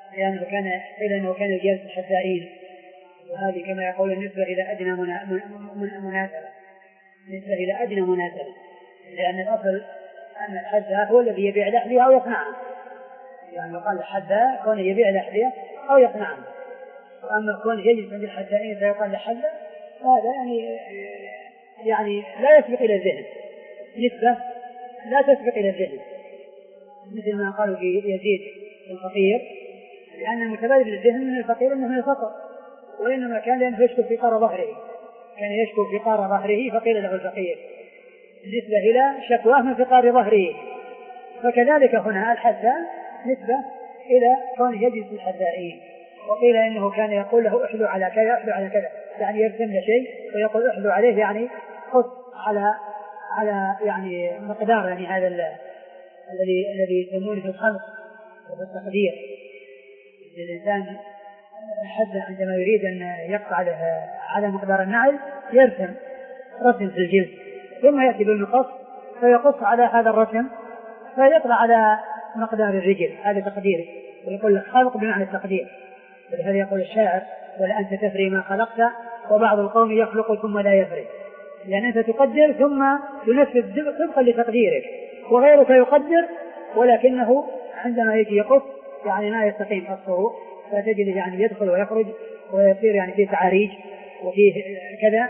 لأنه كان قيل أنه كان جالس الحدائين، وهذه كما يقول النسبة إلى أدنى مناسبة، نسبة إلى أدنى مناسبة، لأن الأصل أن الحداء هو الذي يبيع الأحذية أو يصنعها، يعني قال الحداء كون يبيع الأحذية أو يصنعها. وأما كون يجلس عند الحدائين فيقال الحداء، هذا يعني يعني لا يسبق إلى الذهن، نسبة لا تسبق إلى الذهن، مثل ما قالوا في يزيد الفقير، لأن المتبادل للذهن من الفقير أنه من الفقر، وإنما كان لأنه يشكو في قار ظهره، كان يشكو في قار ظهره فقيل له الفقير، نسبة إلى شكواه من فقار ظهره. فكذلك هنا الحداء نسبة إلى كون يجلس الحدائين. وقيل إنه كان يقول له احلو على كذا احلو على كذا، يعني يرسم له شيء ويقول احلو عليه، يعني خذ على على يعني مقدار يعني هذا الذي الذي يسمونه في الخلق وفي التقدير. الإنسان حد عندما يريد أن يقطع له على مقدار النعل يرسم رسم في الجلد، ثم يأتي بالمقص فيقص على هذا الرسم فيطلع على مقدار الرجل، هذا تقديره، ويقول لك خلق بمعنى التقدير. ولهذا يقول الشاعر: ولا أنت تفري ما خلقت وبعض القوم يخلق ثم لا يفري، لأن أنت تقدر ثم تنفذ طبقا لتقديرك، وغيرك يقدر ولكنه عندما يجي يقص يعني ما يستقيم قصه، فتجد يعني يدخل ويخرج ويصير يعني فيه تعاريج وفيه كذا.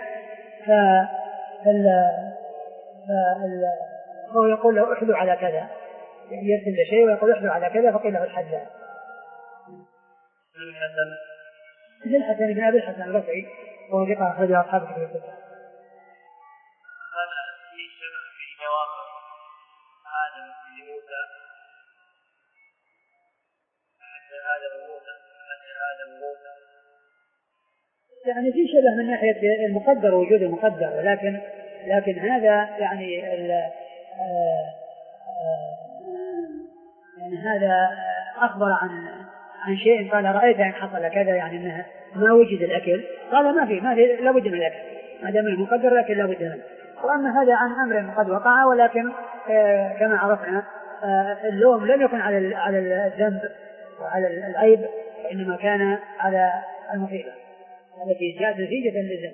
فهو يقول له احلو على كذا، يعني يرسل شيء ويقول احلو على كذا، فقيل له الحداء. الحسن الحسن بن أبي الحسن البصري وهو ثقة أخرجه أصحاب الكتب الستة. هذا في شبه في جواب آدم لموسى، حتى آدم موسى حتى آدم موسى، يعني في شبه من ناحية المقدر وجود المقدر، ولكن لكن هذا يعني ال يعني هذا أخبر عن عن شيء قال رأيت أن حصل كذا، يعني أنها ما وجد الأكل، قال ما في ما في لابد من الأكل ما دام المقدر لكن لابد منه. وأما هذا عن أمر قد وقع، ولكن آه كما عرفنا آه اللوم لم يكن على على الذنب وعلى العيب، وإنما كان على المصيبة التي جاءت نتيجة للذنب.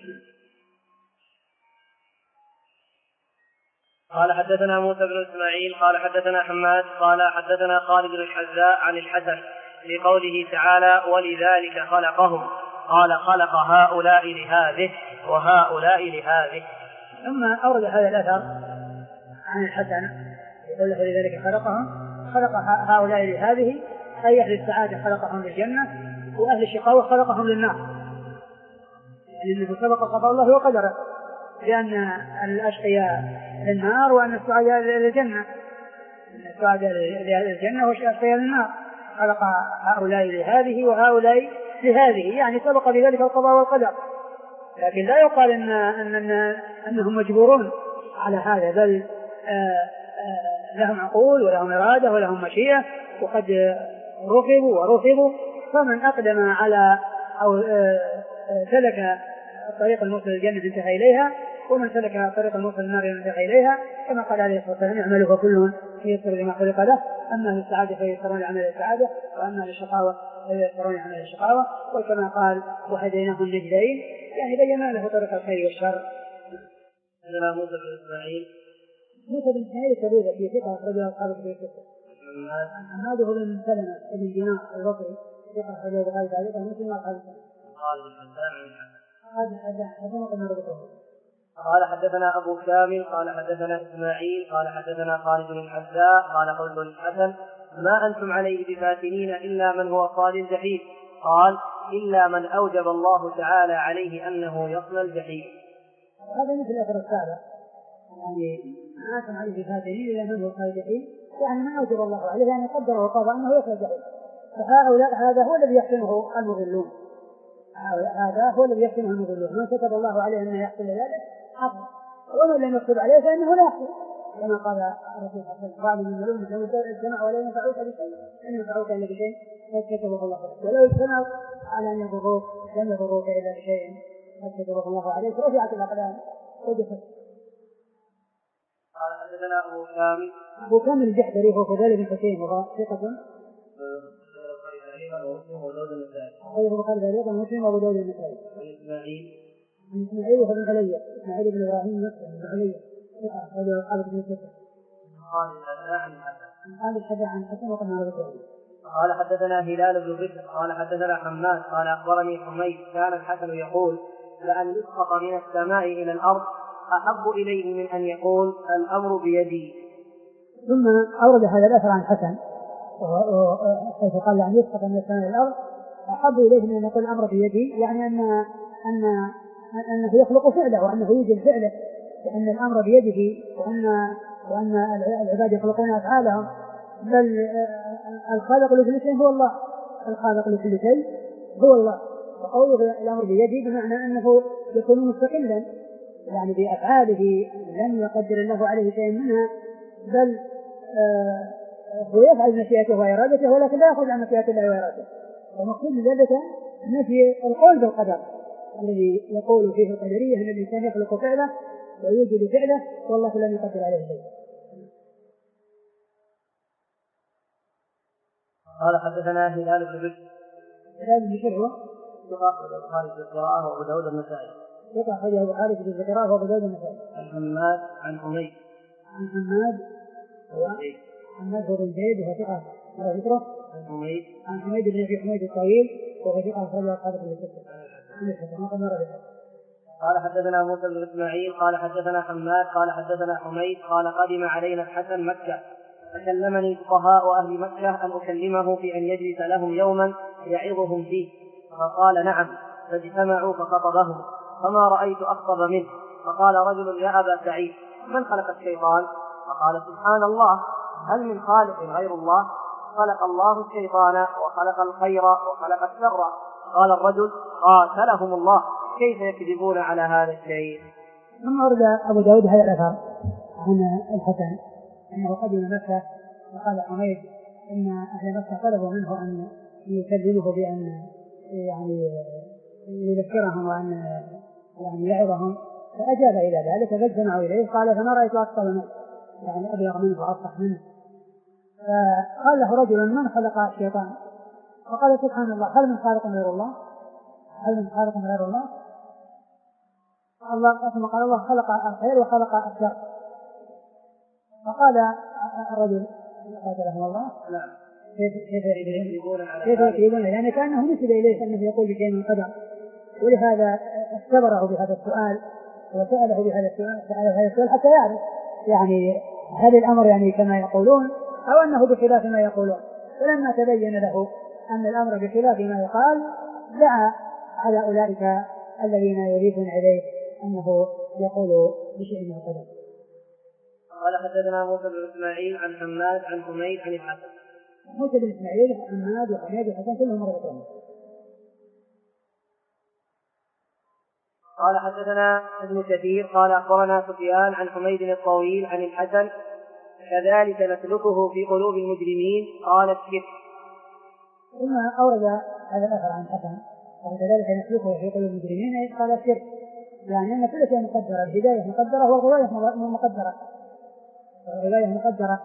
قال حدثنا موسى بن إسماعيل قال حدثنا حماد قال حدثنا خالد بن الحذاء عن الحسن في قوله تعالى: ولذلك خلقهم، قال: خلق هؤلاء لهذه وهؤلاء لهذه. ثم أورد هذا الأثر عن الحسن يقول: ولذلك خلقهم، خلق هؤلاء لهذه، أي أهل السعادة خلقهم للجنة، وأهل الشقاوة خلقهم للنار، يعني أنه سبق قضاء الله وقدره، لأن الأشقياء للنار وأن السعداء للجنة، السعداء للجنة والأشقياء للنار. خلق هؤلاء لهذه وهؤلاء لهذه، يعني سبق بذلك القضاء والقدر، لكن لا يقال إن أن أن أنهم مجبورون على هذا، بل آآ آآ لهم عقول ولهم إرادة ولهم مشيئة، وقد رغبوا ورفضوا. فمن أقدم على أو سلك الطريق الموصل للجنة انتهى إليها، ومن سلك طريق الموصل للنار انتهى إليها، كما قال عليه الصلاة والسلام: اعملوا فكل ييسر لما خلق له، أما للسعادة فييسرون لعمل السعادة، وأما للشقاوة فييسرون لعمل الشقاوة. وكما قال: وهديناه النجدين، يعني بينا له طريق الخير والشر. هذا موسى بن إسماعيل موسى بن إسماعيل الكبير في ثقة أخرجه أصحاب الكتب الستة. حماد بن سلمة بن دينار البصري ثقة أخرجه البخاري تعليقا ومسلم وأصحاب السنة. قال حدثنا أبو كامل قال حدثنا إسماعيل قال حدثنا خالد بن الحذاء قال قلت للحسن: ما أنتم عليه بفاتنين إلا من هو صال الجحيم. قال: إلا من أوجب الله تعالى عليه أنه يصل الجحيم. هذا مثل أثر السابق، يعني ما أنتم عليه بفاتنين إلا من هو صال الجحيم، يعني من أوجب الله عليه أن يقدر وقضى أنه يصل الجحيم. فهؤلاء هذا هو الذي يحسنه المضلون، هذا هو الذي يحسنه المضلون. من كتب الله عليه أنه يحصل ذلك حصل، ومن لم يكتب عليه فإنه لا يحصل، كما قال الرسول صلى الله عليه وسلم: قال من الملوم لو اجتمع ولا ينفعوك بشيء لن ينفعوك إلا بشيء قد كتبه الله عليك، ولو اجتمعوا على أن يضروك لم يضروك إلا بشيء قد كتبه الله عليك، رفعت الأقلام وجفت. قال حدثنا أبو كامل أبو كامل الجحدري هو فضيل بن حسين وهو ثقة أخرجه البخاري تعليقا ومسلم وأبو داود النسائي. عن إسماعيل عن إسماعيل وابن علي إسماعيل بن إبراهيم مسلم بن علي أخرجه أصحاب بن كثير. قال الحسن عن الحسن قال الحسن عن الحسن وقد نرى ذكره. قال حدثنا هلال بن بكر قال حدثنا حماد قال أخبرني حميد كان الحسن يقول لأن يسقط من السماء إلى الأرض أحب إليه من أن يقول الأمر بيدي. ثم أورد هذا الأثر عن الحسن حيث قال لأن يسقط من السماء إلى الأرض أحب إليه من أن يقول الأمر بيدي، يعني أن أن أنه يخلق فعله وأنه يوجد فعله، وأن الأمر بيده، وأن وأن العباد يخلقون أفعالهم، بل الخالق لكل شيء هو الله، الخالق لكل شيء هو الله. وقوله الأمر بيده بمعنى أنه يكون مستقلا يعني بأفعاله لم يقدر الله عليه شيء منها، بل آه هو يفعل مشيئته وإرادته ولكن لا يأخذ عن مشيئة الله وإرادته. ومقصود ذلك نفي القول بالقدر الذي يقول فيه القدرية أن الإنسان يخلق فعله ويوجد فعله والله لم يقدر عليه شيء. قال حدثنا هلال بن بكر. هلال بن بكر هو ثقة أخرجه البخاري في القراءة وأبو داود النسائي. ثقة أخرجه البخاري في القراءة وأبو داود النسائي. عن حماد عن حميد. عن حماد هو حماد هو بن زيد وهو ثقة أخرجه ذكره. عن حميد عن حميد بن أبي حميد الطويل وهو ثقة أخرجه أصحاب الكتب. قال حدثنا موسى بن إسماعيل قال حدثنا حماد قال حدثنا حميد قال قدم علينا الحسن مكة فكلمني فقهاء أهل مكة أن أكلمه في أن يجلس لهم يوما يعظهم فيه، فقال نعم، فاجتمعوا فخطبهم فما رأيت أخطب منه. فقال رجل يا أبا سعيد من خلق الشيطان؟ فقال سبحان الله، هل من خالق غير الله؟ خلق الله الشيطان وخلق الخير وخلق الشر. قال الرجل قاتلهم الله، كيف يكذبون على هذا الشيء؟ ثم ورد أبو داود هذا الأثر عن الحسن أنه قدم مكة وقال حميد إن أهل مكة طلبوا منه أن يكلمه بأن يعني يذكرهم وأن يعني يعظهم، فأجاب إلى ذلك فاجتمعوا إليه. قال فما رأيت أكثر منه يعني أبلغ منه وأصح منه. فقال له رجل من خلق الشيطان؟ فقال سبحان الله، هل من خالق غير الله؟ هل من خالق غير الله؟ الله ثم قال الله خلق الخير وخلق الشر. فقال الرجل قاتله الله نعم كيف كيف يكذبون يعني كأنه نسب إليه أنه يقول بشيء من قدر، ولهذا اختبره بهذا السؤال وسأله بهذا السؤال سأله هذا السؤال حتى يعرف يعني هل الأمر يعني كما يقولون أو أنه بخلاف ما يقولون. فلما تبين له أن الأمر بخلاف ما يقال دعا على أولئك الذين يريدون إليه أنه يقول بشيء من القدر. قال حدثنا موسى بن إسماعيل عن حماد عن حميد عن الحسن. موسى بن إسماعيل حماد وحميد والحسن كلهم مرتين. قال حدثنا ابن كثير قال أخبرنا سفيان عن حميد الطويل عن الحسن كذلك نسلكه في قلوب المجرمين قال الشرك. ثم أورد هذا الأثر عن الحسن وكذلك نسلكه في قلوب المجرمين قال الشرك، يعني أن كل شيء مقدرة، الهداية مقدرة والغواية مقدرة والغواية مقدرة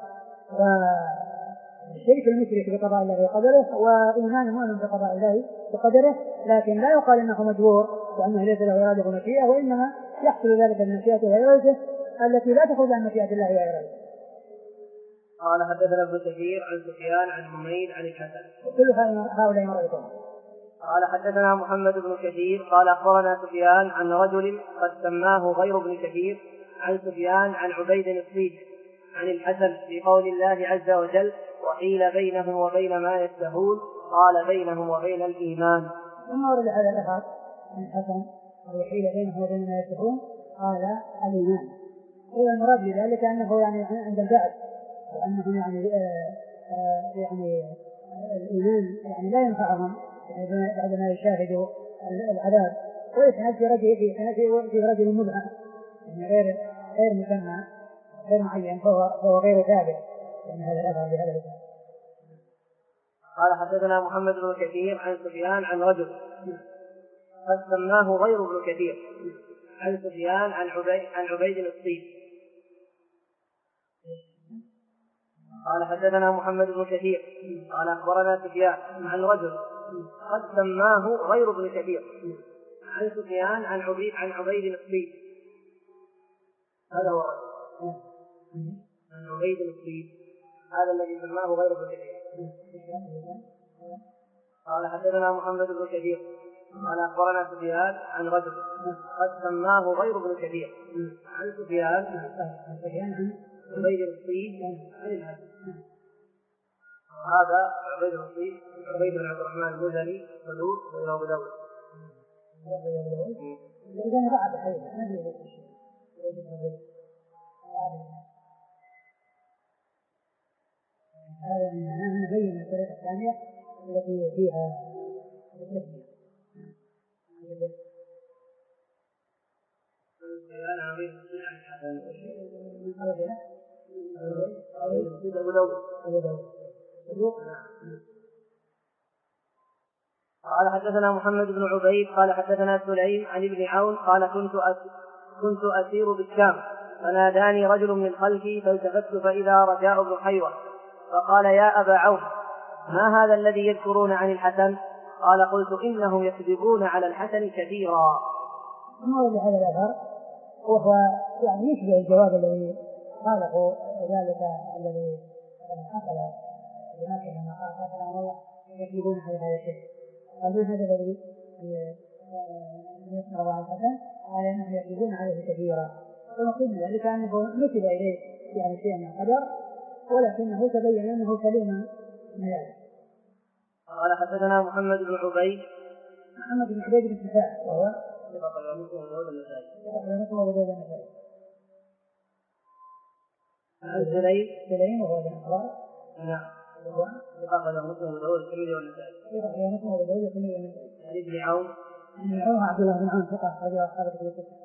والشرك المشرك بقضاء الله وقدره وإيمان المؤمن بقضاء الله وقدره، لكن لا يقال إنه مجبور وأنه ليس له إرادة ومشيئة، وإنما يحصل ذلك من مشيئته وإرادته التي لا تخرج عن مشيئة الله وإرادته. قال حدثنا ابن كثير عن سفيان عن حميد عن الحسن وكل هؤلاء مرتين. قال حدثنا محمد بن كثير قال أخبرنا سفيان عن رجل قد سماه غير ابن كثير عن سفيان عن عبيد الصيد عن الحسن في قول الله عز وجل وحيل بينهم وبين ما يشتهون قال بينهم وبين الإيمان. ثم ورد هذا الأثر عن الحسن وحيل بينهم وبين ما يشتهون قال الإيمان. إذا المراد بذلك أنه يعني عند البعث وأنهم يعني آآ آآ يعني الإيمان يعني لا ينفعهم بعدما يشاهدوا العذاب، ويشهد في رجل في رجل مبهم يعني غير غير مسمى غير معين فهو فهو غير ثابت يعني هذا الأثر بهذا الإسلام. قال حدثنا محمد بن كثير عن سفيان عن رجل قد سماه غير ابن كثير عن سفيان عن عبيد عن عبيد الصيد قال حدثنا محمد بن كثير قال أخبرنا سفيان عن رجل قد سماه غير ابن كثير عن سفيان عن عبيد عن عبيد الصيد. هذا هو الرجل عن عبيد الصيد، هذا الذي سماه غير ابن كثير. قال حدثنا محمد بن كثير قال أخبرنا سفيان عن رجل قد سماه غير ابن كثير عن سفيان عن عبيد الصيد عن الحسن. هذا عبيد الصيد عبيد بن عبد الرحمن المزني صدوق وإلى أبو داود. إذا بعد حيث ما في شيء هذا نبين الطريقة الثانية التي فيها التسمية. قال حدثنا محمد بن عبيد قال حدثنا سليم عن ابن عون قال كنت كنت أسير بالشام فناداني رجل من خلفي فالتفت فإذا رجاء بن حيوة فقال يا أبا عون ما هذا الذي يذكرون عن الحسن؟ قال قلت إنهم يكذبون على الحسن كثيرا. ما هذا الأثر وهو يعني يشبه الجواب الذي قاله ذلك الذي حصل لمكة لما قال قاتلهم الله يكذبون على هذا الشيء. قال ما هذا الذي يذكر عن الحسن؟ قال إنهم يكذبون عليه كثيرا. ونقول ذلك أنه نسب إليه يعني شيء من القدر ولكنه تبين أنه سليم من ذلك. قال حدثنا محمد بن عبيد محمد بن عبيد بن شفاء وهو يقرأ مسلم وداود النسائي. يقرأ مسلم وداود النسائي. سليم سليم وهو الأخبار. نعم. يقرأ مسلم وداود الترمذي والنسائي. يقرأ مسلم وداود الترمذي والنسائي. عن ابن عون. عن عون عبد الله بن عون ثقة رجل أصحاب الكتب الستة.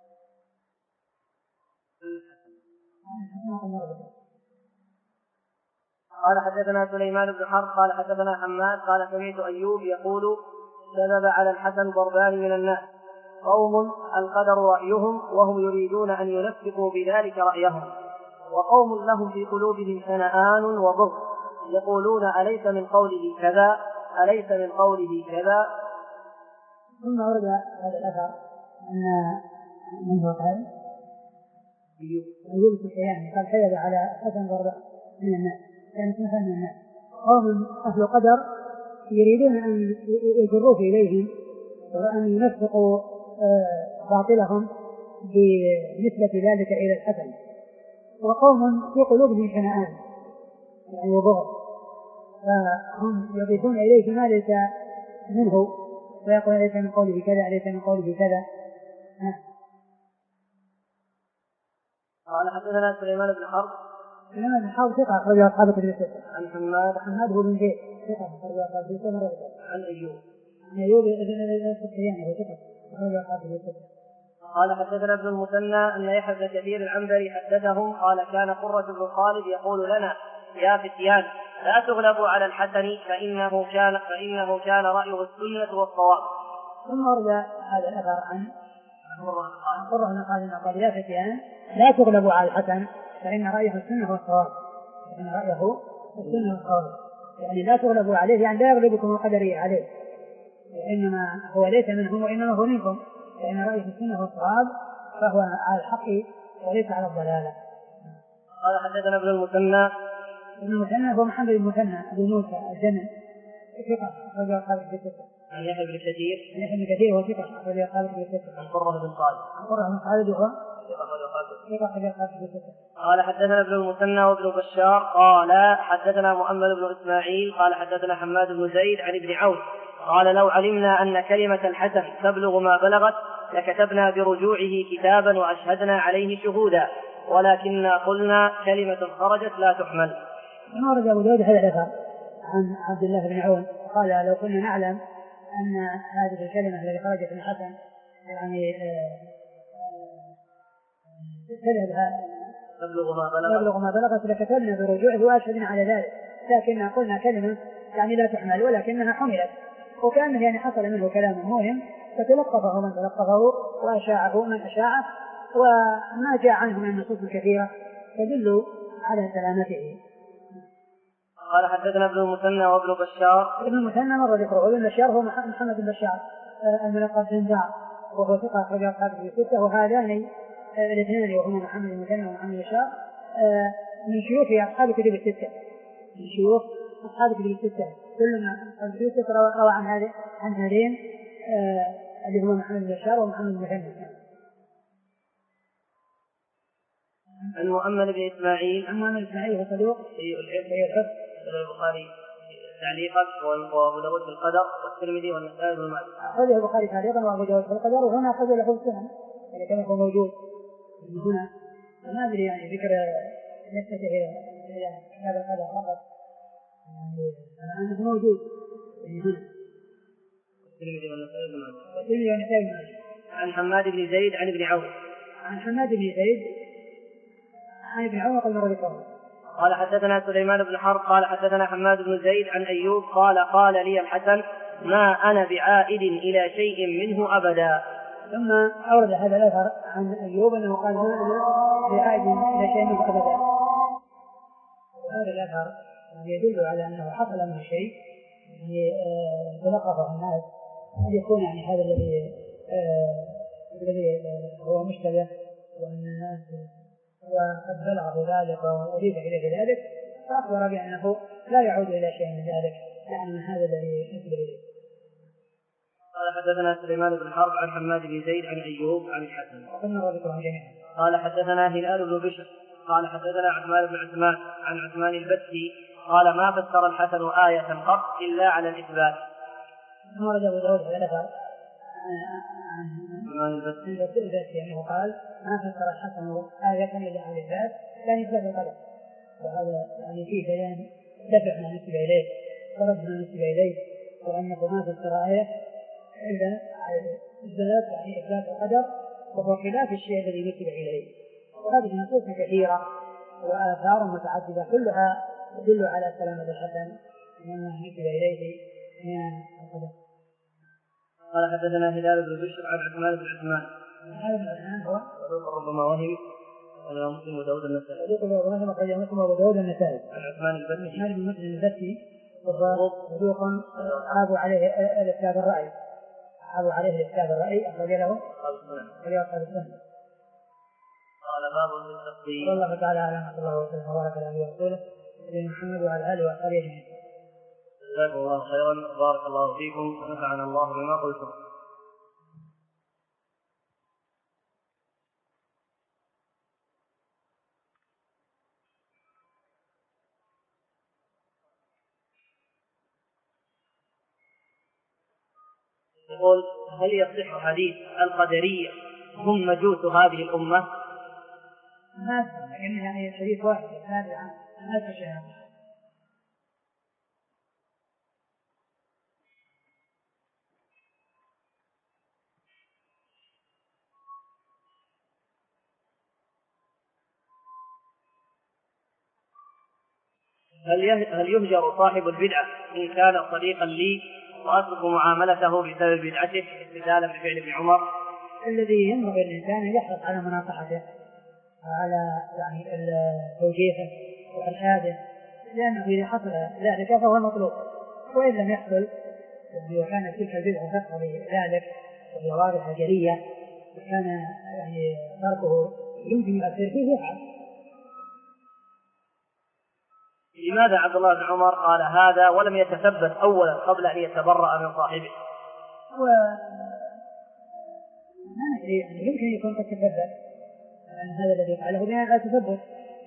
قال حدثنا سليمان بن حرب قال حدثنا حماد قال سمعت أيوب يقول كذب على الحسن ضربان من الناس قوم القدر رأيهم وهم يريدون أن ينفقوا بذلك رأيهم وقوم لهم في قلوبهم شنآن وبغض يقولون أليس من قوله كذا أليس من قوله كذا. ثم ورد هذا الأثر أن من هو قال أيوب أيوب السختياني قال كذب على الحسن ضربان من الناس يعني مثلا من الناس قوم أهل قدر يريدون أن يجروه إليهم وأن ينفقوا باطلهم بنسبة ذلك إلى الحسن وقوم في قلوبهم شنآن يعني وبغض فهم يضيفون إليه ما ليس منه ويقول ليس من قوله كذا ليس من قوله كذا. قال حدثنا سليمان بن حرب سليمان بن حرب ثقة أخرج أصحاب الكتب الستة. عن حماد حماد بن زيد ثقة أخرج أصحاب الكتب الستة. عن أيوب عن أيوب السختياني هو ثقة أخرج أصحاب الكتب الستة. قال حدثنا ابن المثنى أن يحيى بن كثير العنبري حدثهم قال كان قرة بن خالد يقول لنا يا فتيان لا تغلبوا على الحسن فإنه كان فإنه كان رأيه السنة والصواب. ثم ورد هذا الأثر عن قرة بن خالد قال يا فتيان لا تغلبوا على الحسن فإن رأيه السنة والصواب. فإن رأيه السنة والصواب يعني لا تغلبوا عليه يعني لا يغلبكم القدرية عليه إنما هو ليس منهم وإنما هو منكم فإن رأيه السنة والصواب فهو على الحق وليس على الضلالة. قال حدثنا ابن المثنى ابن المثنى هو محمد بن المثنى أبو موسى الجمل ثقة أخرج أصحاب الكتب الستة. عن يحيى بن كثير عن يحيى بن كثير هو ثقة أخرج أصحاب الكتب الستة. عن قرة بن خالد عن قرة بن خالد وهو ثقة أخرج أصحاب الكتب الستة. قال حدثنا ابن المثنى وابن بشار قال حدثنا محمد بن إسماعيل قال حدثنا حماد بن زيد عن ابن عون قال لو علمنا أن كلمة الحسن تبلغ ما بلغت لكتبنا برجوعه كتابا وأشهدنا عليه شهودا ولكننا قلنا كلمة خرجت لا تحمل. ثم ورد أبو داود هذا الأثر عن عبد الله بن عون قال لو كنا نعلم أن هذه الكلمة التي خرجت من الحسن يعني تبلغ ما بلغت لكتبنا برجوعه وأشهدنا على ذلك لكننا قلنا كلمة يعني لا تحمل ولكنها حملت وكأنه يعني حصل منه كلام مهم فتلقفه من تلقفه وأشاعه من أشاعه وما جاء عنه من النصوص الكثيرة تدل على سلامته. قال حدثنا ابن المثنى وابن بشار. ابن المثنى مر ذكره. ابن بشار هو محمد بن بشار الملقب بن دار وهو ثقة أخرج أصحاب الكتب الستة. وهذان الاثنان وهما محمد بن المثنى ومحمد بن بشار من شيوخ أصحاب الكتب الستة من شيوخ أصحاب الكتب الستة كل من أصحاب الكتب الستة روى عن هذه عن هذين اللي هما محمد بن بشار ومحمد بن المثنى. عن مؤمل بن إسماعيل. عن مؤمل بن إسماعيل هو صدوق في الحفظ البخاري تعليقا وأبو داود في القدر والترمذي والنسائي بن ماجه. أخرجه البخاري تعليقا وأبو داود في القدر. وهنا أخرج له السنن يعني كما هو موجود هنا. ما أدري يعني ذكر نسبته إلى هذا القدر فقط يعني أنه موجود هنا. الترمذي والنسائي بن ماجه. الترمذي والنسائي بن ماجه. عن حماد بن زيد عن ابن عون. عن حماد بن زيد عن ابن عون قال مر ذكره. قال حدثنا سليمان بن حرب قال حدثنا حماد بن زيد عن أيوب قال قال لي الحسن ما أنا بعائد إلى شيء منه أبدا. ثم أورد هذا الأثر عن أيوب أنه قال ما أنا بعائد إلى شيء منه أبدا. هذا الأثر يدل على أنه حصل منه شيء يعني تلقفه الناس أن يكون يعني هذا الذي الذي هو مشتبه وأن الناس وقد بلغه ذلك وأضيف إليه ذلك فأخبر بأنه لا يعود إلى شيء من ذلك يعني من هذا الذي نسب إليه. قال حدثنا سليمان بن حرب عن حماد بن زيد عن أيوب عن الحسن. وقلنا ذكرهم جميعا. قال حدثنا هلال بن بشر قال حدثنا عثمان بن عثمان عن عثمان البتي قال ما فسر الحسن آية قط إلا على الإثبات. ثم ورد أبو داود هذا الأثر عثمان البتي أنه قال ما فسر الحسن آية إلا على الإثبات يعني إثبات القدر. وهذا يعني فيه بيان دفع ما نسب إليه ورد ما نسب إليه وأنه ما فسر آية إلا على الإثبات يعني إثبات القدر وهو خلاف الشيء الذي نسب إليه. وهذه نصوص كثيرة وآثار متعددة كلها تدل على سلامة الحسن مما نسب إليه من القدر. قال حدثنا هلال بن بشر عن عثمان بن عثمان. هذا بن عثمان هو ربما وهم ولا مسلم وداود النسائي. صدوق وهم أخرج مسلم وأبو داود النسائي. عن عثمان البتي. عثمان بن مسلم البتي صدوق عابوا عليه الإفتاء بالرأي. عابوا عليه الإفتاء بالرأي أخرج له أصحاب السنة. قال باب التصديق. والله تعالى أعلم صلى الله وسلم وبارك على نبينا ورسوله سيدنا محمد وعلى آله وأصحابه أجمعين. جزاكم الله خيرا بارك الله فيكم ونفعنا الله بما قلتم. يقول هل يصح حديث القدرية هم مجوس هذه الأمة؟ ما لكن يعني حديث واحد هذا عن هذا الشيء. هل يهجر صاحب البدعة إن كان صديقا لي وأترك معاملته بسبب بدعته استدلالا بفعل ابن عمر؟ الذي ينبغي الإنسان يحرص على مناصحته وعلى يعني توجيهه وإرشاده لأنه إذا حصل ذلك فهو المطلوب وإن لم يحصل وكانت تلك البدعة تقتضي ذلك وهي واضحة جلية وكان يعني تركه يمكن يؤثر فيه يفعل. لماذا عبد الله بن عمر قال هذا ولم يتثبت أولا قبل أن يتبرأ من صاحبه؟ و ما ندري يعني يمكن يكون قد تثبت أن هذا الذي فعله بناء على تثبت.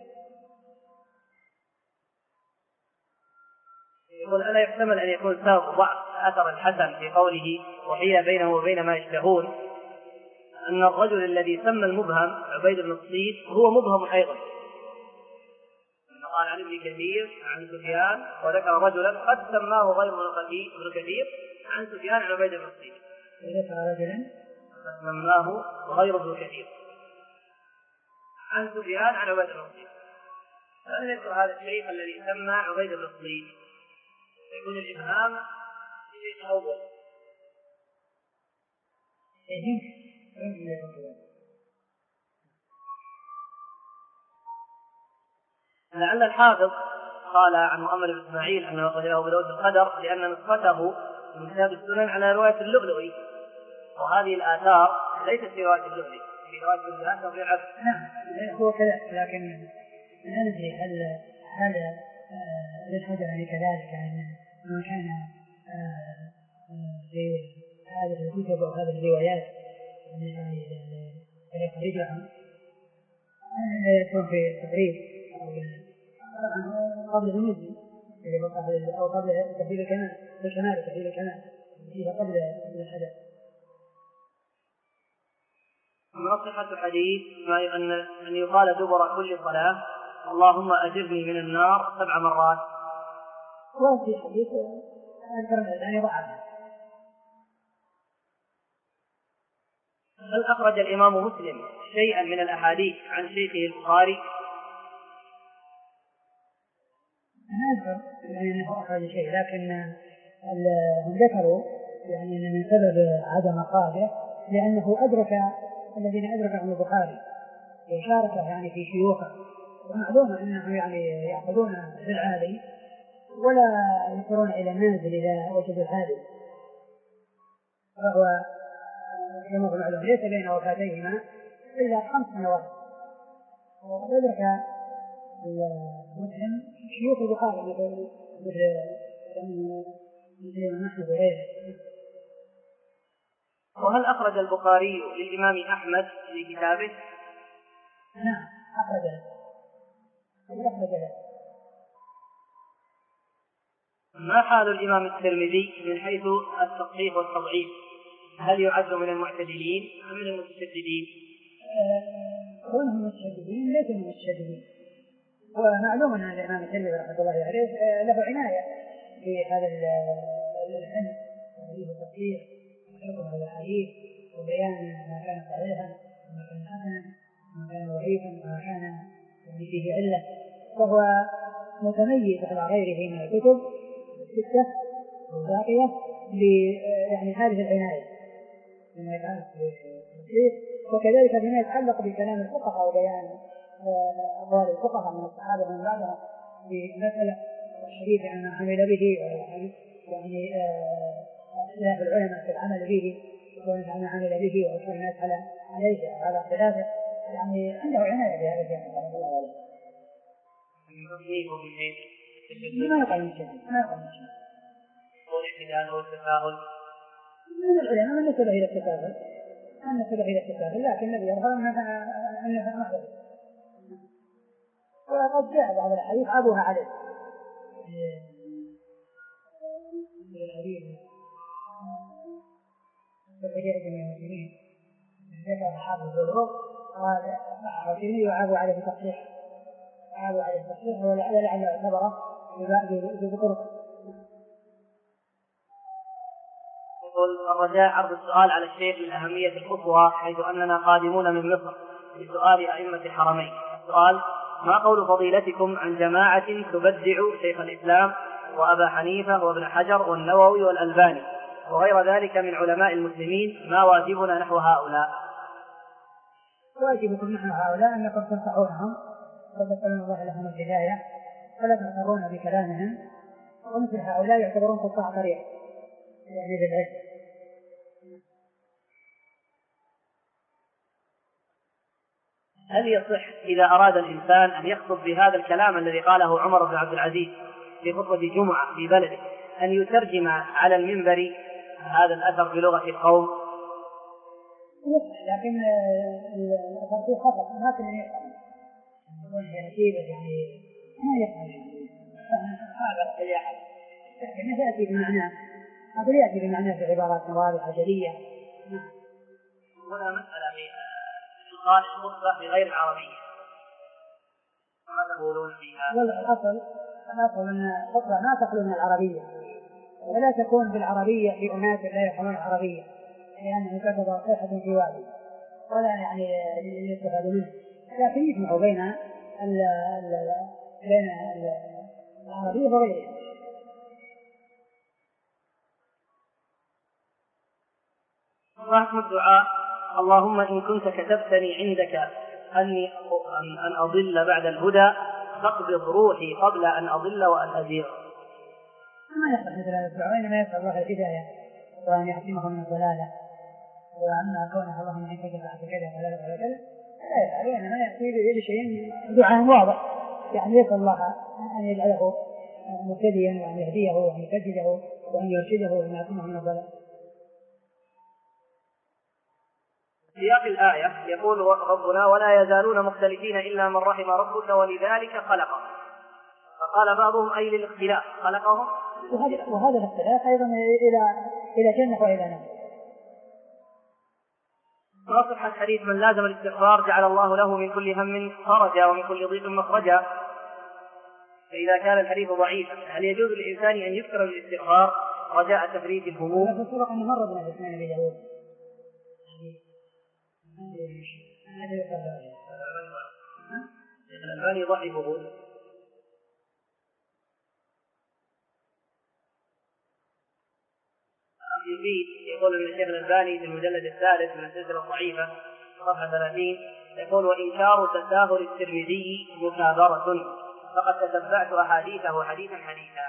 يقول ألا يحتمل أن يكون سبب ضعف أثر الحسن في قوله وحيل بينه وبين ما يشتهون أن الرجل الذي سمى المبهم عبيد بن الصيد هو مبهم أيضا. قال عن ابن كثير عن سفيان وذكر رجلا قد سماه غير ابن كثير عن سفيان عن عبيد بن الصيد. ذكر رجلا قد سماه غير ابن كثير عن سفيان عن عبيد بن الصيد. فلم يذكر هذا الشيخ الذي سمى عبيد بن الصيد يكون الإبهام في الشيخ أول. لعل الحافظ قال عن مؤمل بن إسماعيل أنه أخرجه أبو داود القدر لأن نسخته من كتاب السنن على رواية اللؤلؤي، وهذه الآثار ليست في رواية اللؤلؤي، في رواية اللؤلؤي في العبد. نعم هو كذلك، لكن لا ندري هل هذا ابن حجر يعني كذلك، يعني ما كان في هذه الكتب أو هذه الروايات يعني يخرجها لا يكون في التقريب قبل المزي أو قبل تحليل الكمال الكمال تحليل الكمال فيها قبل الحدث. ما صحة حديث ما أن أن يقال دبر كل صلاة اللهم أجرني من النار سبع مرات؟ وفي حديث أذكر الأذان ضعف. هل أخرج الإمام مسلم شيئا من الأحاديث عن شيخه البخاري؟ ما أذكر يعني أنه أخرج شيء، لكن هم ذكروا يعني أن من سبب عدم أخراجه لأنه أدرك الذين أدركهم البخاري وشاركه يعني في شيوخه، ومعلوم أنهم يعني يأخذون بالعالي ولا ينظرون إلى المنزل إذا وجدوا الحادث، فهو كما هو معلوم ليس بين وفاتيهما إلا خمس سنوات، وأدرك المسلم شيوخ البخاري مثل مثل نحن وغيره. وهل أخرج البخاري للإمام أحمد في كتابه؟ نعم أخرج له. أخرج له. ما حال الإمام الترمذي من حيث التصحيح والتضعيف؟ هل يعد من المعتدلين أم من المتشددين؟ كونهم متشددين ليس من المتشددين، ومعلوم أن الإمام الترمذي رحمه الله عليه له عناية في هذا الفن والتصحيح وحكم هذا الحديث وبيان ما كان صحيحا وما كان حسنا وما كان ضعيفا وما كان فيه علة، فهو متميز على غيره من الكتب الستة الباقية يعني هذه العناية بما يتعلق بالتصحيح، وكذلك بما يتعلق بكلام الفقهاء وبيان أقوال الفقهاء من الصحابة ومن بعدهم في مسألة الحديث عن من عمل به يعني اختلاف العلماء في العمل به وكون عن عمل به وأشهر الناس على عليه على خلافه، يعني عنده عناية بهذا الجانب رحمه الله عليه. ما يقال من شيء ما يقال من شيء والاعتدال والتساهل من العلماء من نسبه إلى التساهل من نسبه إلى التساهل، لكن الذي يظهر أنها محدث، وقد جاء بعض الحديث عابوها عليه الحديث بحجاج من المسلمين ذكر الحافظ الظهور قال الحافظين يعابوا عليه تصحيح عابوا عليه تصحيح ولعل اعتبره بطرق. الرجاء عرض السؤال على الشيخ للأهمية القصوى حيث أننا قادمون من مصر لسؤال أئمة الحرمين. السؤال: ما قول فضيلتكم عن جماعة تبدع شيخ الإسلام وأبا حنيفة وابن حجر والنووي والألباني وغير ذلك من علماء المسلمين؟ ما واجبنا نحو هؤلاء؟ واجبكم نحو هؤلاء أنكم تنصحونهم وتسألون الله لهم الهداية ولا تغترون بكلامهم، ومثل هؤلاء يعتبرون قطاع طريق يعني بالعلم. هل يصح إذا أراد الإنسان أن يخطب بهذا الكلام الذي قاله عمر بن عبد العزيز في خطبة جمعة في بلده أن يترجم على المنبر هذا الأثر بلغة القوم؟ لكن الأثر فيه خطأ ما كنا يفهم يكون نتيجة يعني ما يفهم هذا الأحد، لكن يأتي بمعنى هذا يأتي بمعنى في عبارات واضحة جلية. ولا مسألة قال الخطبة بغير العربية، ما تقولون فيها؟ والأصل الأصل أن الخطبة ما تخلو من العربية ولا تكون بالعربية في أناس لا يفهمون العربية، لأنه تعتبر صيحة في وادي ولا يعني يستفاد منه، لكن يجمع بين ال ال بين العربية وغيرها. رحمة الدعاء: اللهم إن كنت كتبتني عندك أني أن أضل بعد الهدى فاقبض روحي قبل أن أضل وأن أزيغ. ما يصح مثل هذا الدعاء، وإنما يسأل الله الهداية وأن يحكمه من الضلالة، وأما كونه اللهم إنك فعلت كذا ولا ولا كذا لا يفعل، وإنما يأتي بشيء دعاء واضح، يعني يسأل الله أن يجعله مهتديا وأن يهديه وأن يسدده وأن يرشده وأن يحكمه من الضلال. سياق الآية يقول ربنا ولا يزالون مختلفين إلا من رحم ربك ولذلك خلقهم، فقال بعضهم أي للاختلاف خلقهم، وهذا الاختلاف أيضا إلى إلى جنة وإلى نار. ما صح الحديث من لازم الاستغفار جعل الله له من كل هم فرجا ومن كل ضيق مخرجا؟ فإذا كان الحديث ضعيفا هل يجوز للإنسان أن يكثر الاستغفار رجاء تفريج الهموم؟ هذا سبق أن مر بنا في اسماء أبي داود. الألباني ضعيفه. يقول ابن الشيخ الألباني في المجلد الثالث من السلسلة الضعيفة صفحة ثلاثين يقول وإنكار تساهل الترمذي مكابرة، فقد تتبعت أحاديثه حديثا حديثا.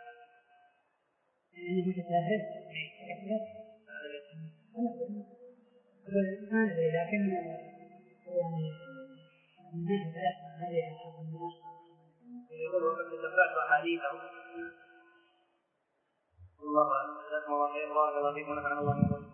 لكن يعني يقول وقد تتبعت أحاديثه. الله أعلم. جزاكم الله خير. بارك الله فيكم ونفعنا الله بكم.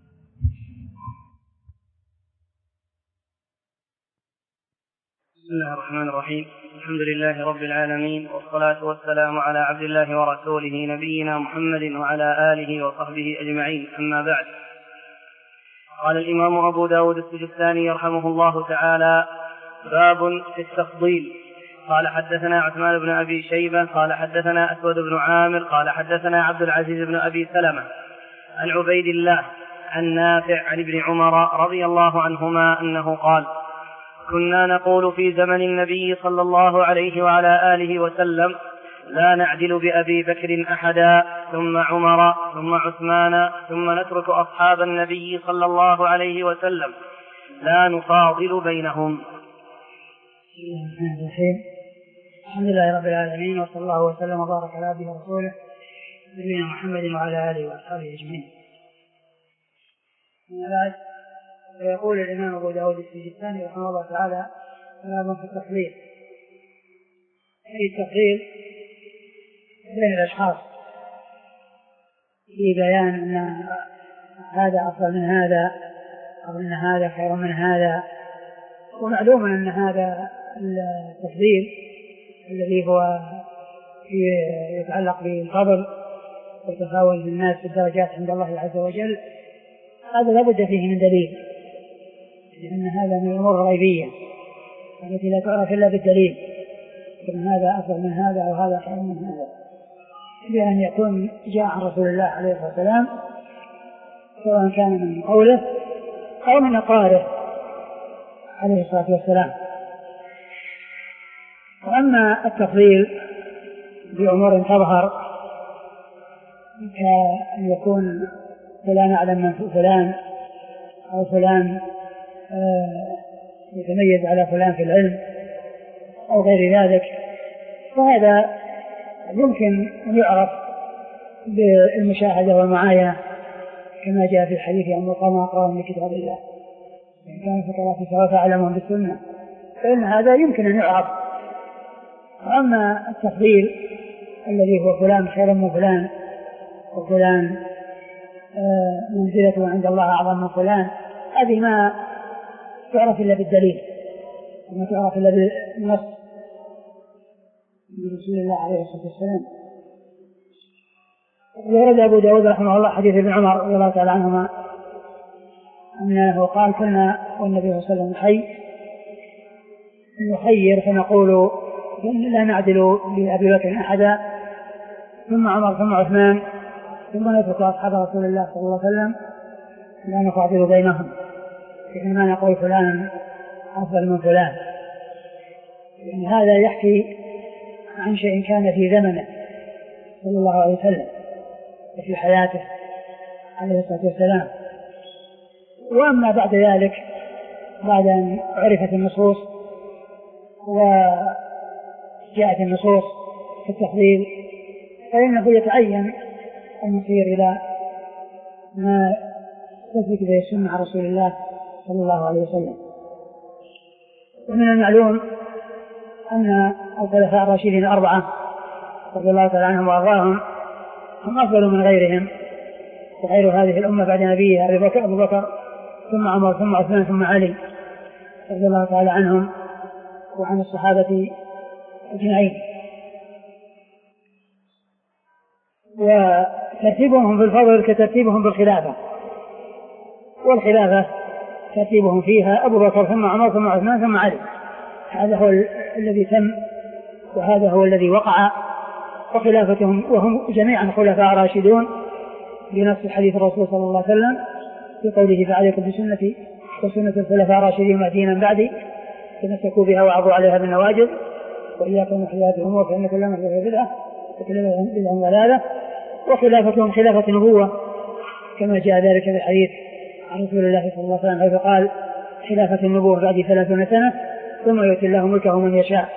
بسم الله الرحمن الرحيم. الحمد لله رب العالمين، والصلاة والسلام على عبد الله ورسوله نبينا محمد وعلى آله وصحبه أجمعين، أما بعد. قال الإمام أبو داود السجستاني يرحمه الله تعالى: باب في التفضيل. قال حدثنا عثمان بن أبي شيبة قال حدثنا أسود بن عامر قال حدثنا عبد العزيز بن أبي سلمة عن عبيد الله عن نافع عن ابن عمر رضي الله عنهما أنه قال: كنا نقول في زمن النبي صلى الله عليه وعلى آله وسلم: لا نعدل بأبي بكر أحدا، ثم عمر ثم عثمان، ثم نترك أصحاب النبي صلى الله عليه وسلم، لا نفاضل بينهم. الحمد لله رب العالمين، وصلى الله وسلم وبارك على عبده ورسوله نبينا محمد وعلى آله وأصحابه أجمعين. بعد فيقول الإمام أبو داود السجستاني رحمه الله تعالى: باب في التفضيل. في التفضيل بين الأشخاص في بيان أن هذا أفضل من هذا أو أن هذا خير من هذا، ومعلوم أن هذا التفضيل الذي هو يتعلق بالفضل والتفاوت بالناس في الدرجات عند الله عز وجل، هذا لا بد فيه من دليل، لأن هذا من الأمور الغيبية التي لا تعرف إلا بالدليل، أن هذا أفضل من هذا أو هذا خير من هذا، بأن يكون جاء عن رسول الله عليه الصلاة والسلام سواء كان من قوله أو من أقواله عليه الصلاة والسلام. وأما التفضيل بأمور تظهر كأن يكون فلان أعلم من فلان أو فلان يتميز على فلان في العلم أو غير ذلك، فهذا يمكن أن يعرف بالمشاهدة والمعاينة كما جاء في الحديث عن مقام أقرأهم من كتاب الله إن كان فترات سواء فأعلمهم بالسنة، فإن هذا يمكن أن يعرف. وأما التفضيل الذي هو فلان خير من فلان وفلان منزلته عند الله أعظم من فلان، هذه ما تعرف إلا بالدليل وما تعرف إلا بالنص من رسول الله عليه الصلاة والسلام. ورد أبو داود رحمه الله حديث ابن عمر رضي الله تعالى عنهما أنه قال: كنا والنبي صلى الله عليه وسلم حي نخير فنقول لا نعدل بأبي بكر أحدا، ثم عمر ثم عثمان، ثم نترك أصحاب رسول الله صلى الله عليه وسلم لا نفاضل بينهم، ما نقول فلان أفضل من فلان. يعني هذا يحكي عن شيء كان في زمنه صلى الله عليه وسلم وفي حياته عليه الصلاة والسلام. وأما بعد ذلك بعد أن عرفت النصوص جاءت النصوص في التفضيل فإنه يتعين المصير إلى ما تثبت به السنة عن رسول الله صلى الله عليه وسلم. ومن المعلوم أن الخلفاء الراشدين الأربعة رضي الله تعالى عنهم وأرضاهم هم أفضل من غيرهم، وغير هذه الأمة بعد نبيها أبي بكر أبو بكر ثم عمر ثم عثمان ثم علي رضي الله تعالى عنهم وعن الصحابة أجمعين. وترتيبهم في الفضل كترتيبهم بالخلافة، والخلافة ترتيبهم فيها أبو بكر ثم عمر ثم عثمان ثم علي، هذا هو الذي تم وهذا هو الذي وقع. وخلافتهم وهم جميعا خلفاء راشدون بنص حديث الرسول صلى الله عليه وسلم في قوله فعليكم بسنتي وسنة الخلفاء الراشدين المهديين من بعدي تمسكوا بها وعضوا عليها بالنواجذ وإياكم وحياتهم فإن كل محدثة بدعة وكل بدعة ضلالة. وخلافتهم خلافة نبوة كما جاء ذلك في الحديث عن رسول الله صلى الله عليه وسلم حيث قال خلافة النبوة بعد ثلاثون سنة ثم يؤتي الله ملكه من يشاء.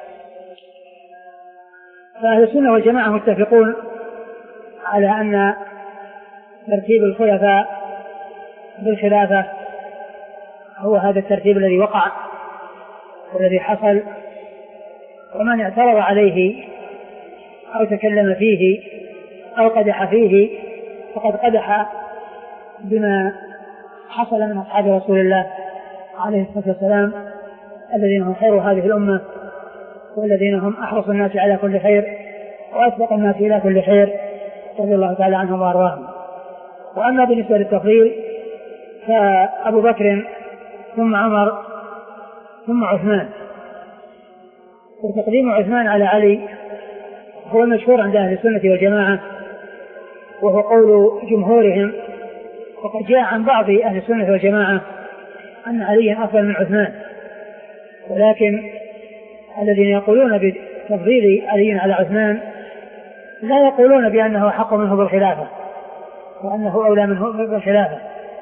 فأهل السنة والجماعة متفقون على أن ترتيب الخلفاء بالخلافة هو هذا الترتيب الذي وقع والذي حصل، ومن اعترض عليه أو تكلم فيه أو قدح فيه فقد قدح بما حصل من أصحاب رسول الله عليه الصلاة والسلام الذين هم خير هذه الأمة والذين هم أحرص الناس على كل خير وأسبق الناس إلى كل خير رضي الله تعالى عنهم وأرضاهم. وأما بالنسبة للتفضيل فأبو بكر ثم عمر ثم عثمان، وتقديم عثمان على علي هو المشهور عند أهل السنة والجماعة وهو قول جمهورهم. وقد جاء عن بعض أهل السنة والجماعة أن عليا أفضل من عثمان، ولكن الذين يقولون بتفضيل علي على عثمان لا يقولون بأنه حق منه بالخلافة وأنه أولى منه بالخلافة،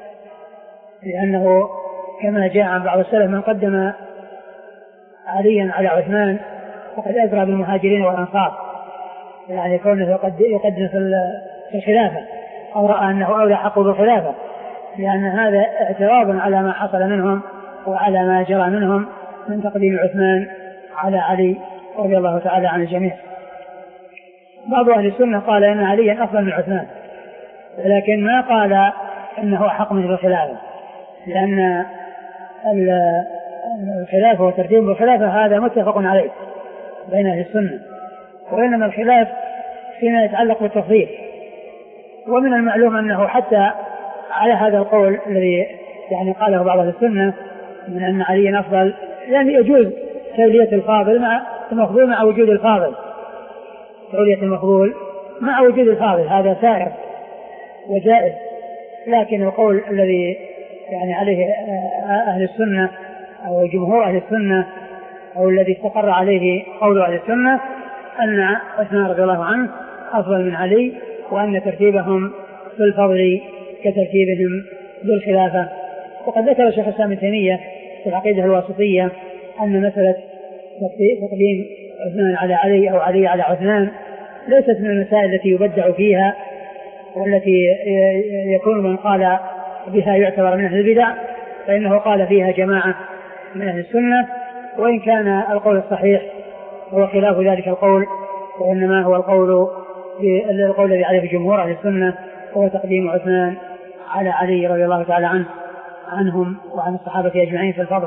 لأنه كما جاء عن بعض السلف من قدم عليا على عثمان وقد أزرى بالمهاجرين والأنصار، يعني كونه يقدم في الخلافة أو رأى أنه أولى حق بالخلافة، لأن هذا اعتراض على ما حصل منهم وعلى ما جرى منهم من تقديم عثمان على علي رضي الله تعالى عن الجميع. بعض أهل السنة قال إن عليا أفضل من عثمان، ولكن ما قال إنه أحق منه بالخلافة، لأن الخلافة وترتيب الخلافة هذا متفق عليه بين أهل السنة، وإنما الخلاف فيما يتعلق بالتفضيل. ومن المعلوم أنه حتى على هذا القول الذي يعني قاله بعض أهل السنة من أن علي أفضل، يعني يجوز تولية الفاضل مع المفضول مع وجود الفاضل، تولية المفضول مع وجود الفاضل هذا سائر وجائز، لكن القول الذي يعني عليه أهل السنة أو جمهور أهل السنة أو الذي استقر عليه قول أهل السنة أن عثمان رضي الله عنه أفضل من علي، وأن ترتيبهم في الفضل كترتيبهم بالخلافة. وقد ذكر الشيخ الإسلام ابن تيمية في العقيدة الواسطية أن مسألة تقديم عثمان على علي أو علي على عثمان ليست من المسائل التي يبدع فيها والتي يكون من قال بها يعتبر من أهل البدع، فإنه قال فيها جماعة من أهل السنة، وإن كان القول الصحيح هو خلاف ذلك القول، وإنما هو القول القول الذي عليه جمهور أهل السنة هو تقديم عثمان على علي رضي الله تعالى عنه عنهم وعن الصحابة أجمعين في الفضل.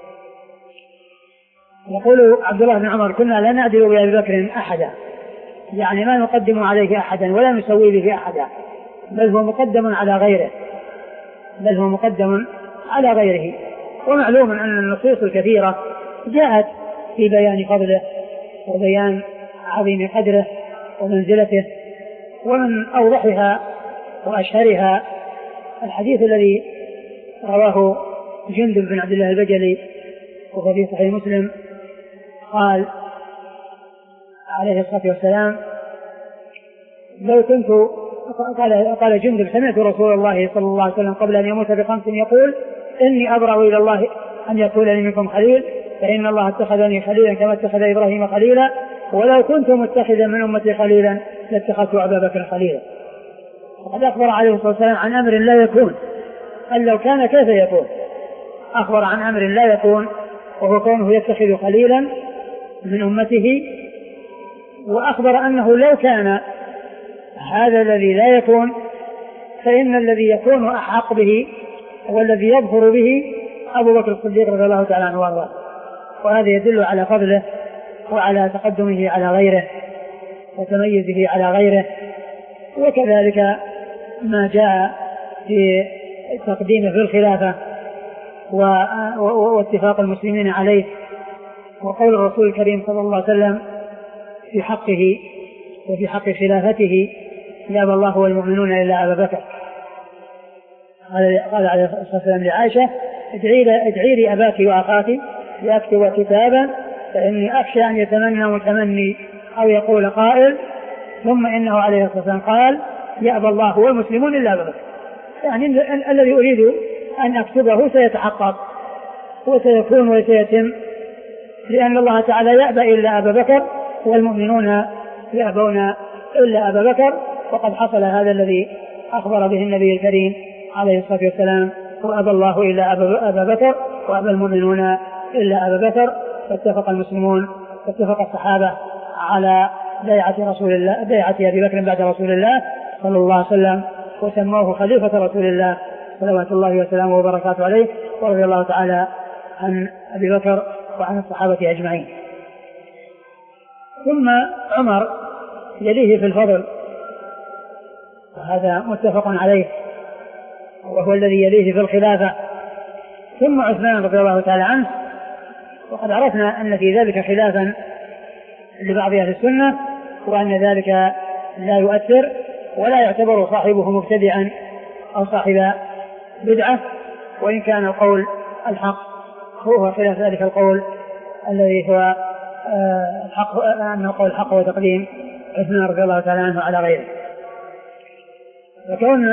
يقول عبد الله بن عمر كنا لا نعدل بأبي بكر أحدا، يعني ما نقدم عليه أحدا ولا نسوي به أحدا، بل هو مقدم على غيره بل هو مقدم على غيره. ومعلوم أن النصوص الكثيرة جاءت في بيان فضله وبيان عظيم قدره ومنزلته، ومن أوضحها وأشهرها الحديث الذي رواه جندب بن عبد الله البجلي وهو في صحيح مسلم قال عليه الصلاة والسلام لو كنت قال, قال جندب سمعت رسول الله صلى الله عليه وسلم قبل أن يموت بخمس يقول إني أبرأ إلى الله أن يكون لي منكم خليل فإن الله اتخذني خليلا كما اتخذ إبراهيم خليلا، ولو كنت متخذا من أمتي خليلا لاتخذت أبا بكر خليلا. وقد أخبر عليه الصلاة والسلام عن أمر لا يكون، قال لو كان كيف يكون. أخبر عن أمر لا يكون وهو كونه يتخذ خليلا من أمته، وأخبر أنه لو كان هذا الذي لا يكون فإن الذي يكون أحق به والذي يظهر به أبو بكر الصديق رضي الله تعالى عنه وارضاه. وهذا يدل على فضله وعلى تقدمه على غيره وتميزه على غيره. وكذلك ما جاء في تقديمه في الخلافة واتفاق المسلمين عليه، وقول الرسول الكريم صلى الله عليه وسلم في حقه وفي حق خلافته يأبى الله والمؤمنون إلا أبا بكر. قال عليه الصلاة والسلام لعائشة ادعي لي أباك وأخاك لأكتب كتابا فإني أخشى أن يتمنى متمني أو يقول قائل ثم إنه عليه الصلاة والسلام قال يأبى الله والمسلمون إلا أبا بكر. يعني الذي أريد أن أكتبه سيتحقق وسيكون وسيتم، لأن الله تعالى يأبى إلا أبا بكر والمؤمنون يأبون إلا أبا بكر. وقد حصل هذا الذي أخبر به النبي الكريم عليه الصلاة والسلام وأبى الله إلا أبا بكر وأبى المؤمنون إلا أبا بكر. فاتفق المسلمون واتفق الصحابة على بيعة رسول الله بيعة أبي بكر بعد رسول الله صلى الله عليه وسلم، وسموه خليفة رسول الله صلوات الله وسلامه وبركاته عليه، ورضي الله تعالى عن أبي بكر وعن الصحابة أجمعين. ثم عمر يليه في الفضل وهذا متفق عليه وهو الذي يليه في الخلافة، ثم عثمان رضي الله تعالى عنه. وقد عرفنا أن في ذلك خلافا لبعض أهل السنة وأن ذلك لا يؤثر ولا يعتبر صاحبه مبتدعا أو صاحب بدعة، وإن كان القول الحق هو خلاف ذلك القول الذي هو الحق أن القول الحق وتقديم عثمان رضي الله تعالى عنه على غيره. وكون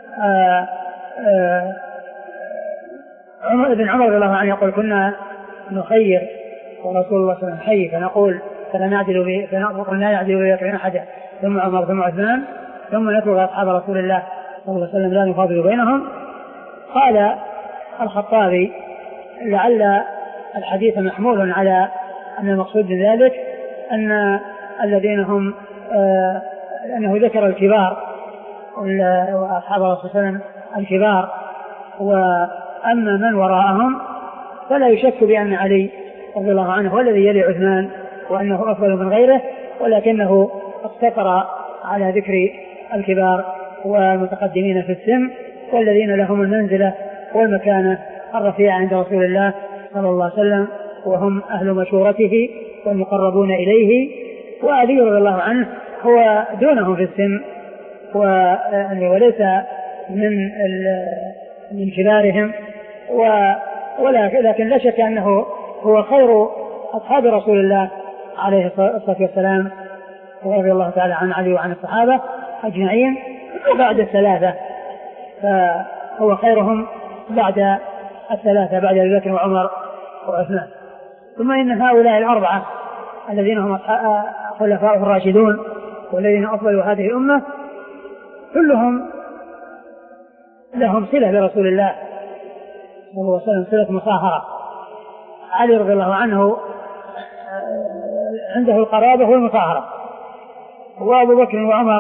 عمر بن عمر رضي الله عنه يقول كنا نخير ورسول الله صلى الله عليه وسلم حي فنقول فلا نعدل فنقول لا يعدل بين أحد ثم عمر ثم عثمان ثم نترك أصحاب رسول الله صلى الله عليه وسلم لا نفاضل بينهم. قال الخطابي لعل الحديث محمول على أن المقصود من ذلك أن الذين هم آه أنه ذكر الكبار وأصحاب رسول الله صلى الله عليه وسلم الكبار، وأما من وراءهم فلا يشك بأن علي رضي الله عنه هو الذي يلي عثمان وأنه أفضل من غيره، ولكنه اقتصر على ذكر الكبار والمتقدمين في السن والذين لهم المنزلة والمكانة الرفيعة عند رسول الله صلى الله عليه وسلم، وهم أهل مشورته والمقربون إليه. وعلي رضي الله عنه هو دونهم في السن وليس من من كبارهم، ولكن لا شك أنه هو خير أصحاب رسول الله عليه الصلاة والسلام رضي الله تعالى عن علي وعن الصحابة أجمعين بعد الثلاثة، فهو خيرهم بعد الثلاثة بعد أبي بكر وعمر وعثمان. ثم إن هؤلاء الأربعة الذين هم خلفاء الراشدون والذين أفضلوا هذه الأمة كلهم لهم صلة برسول الله صلى الله عليه وسلم، صلة مصاهرة. علي رضي الله عنه عنده القرابة والمصاهرة، وأبو بكر وعمر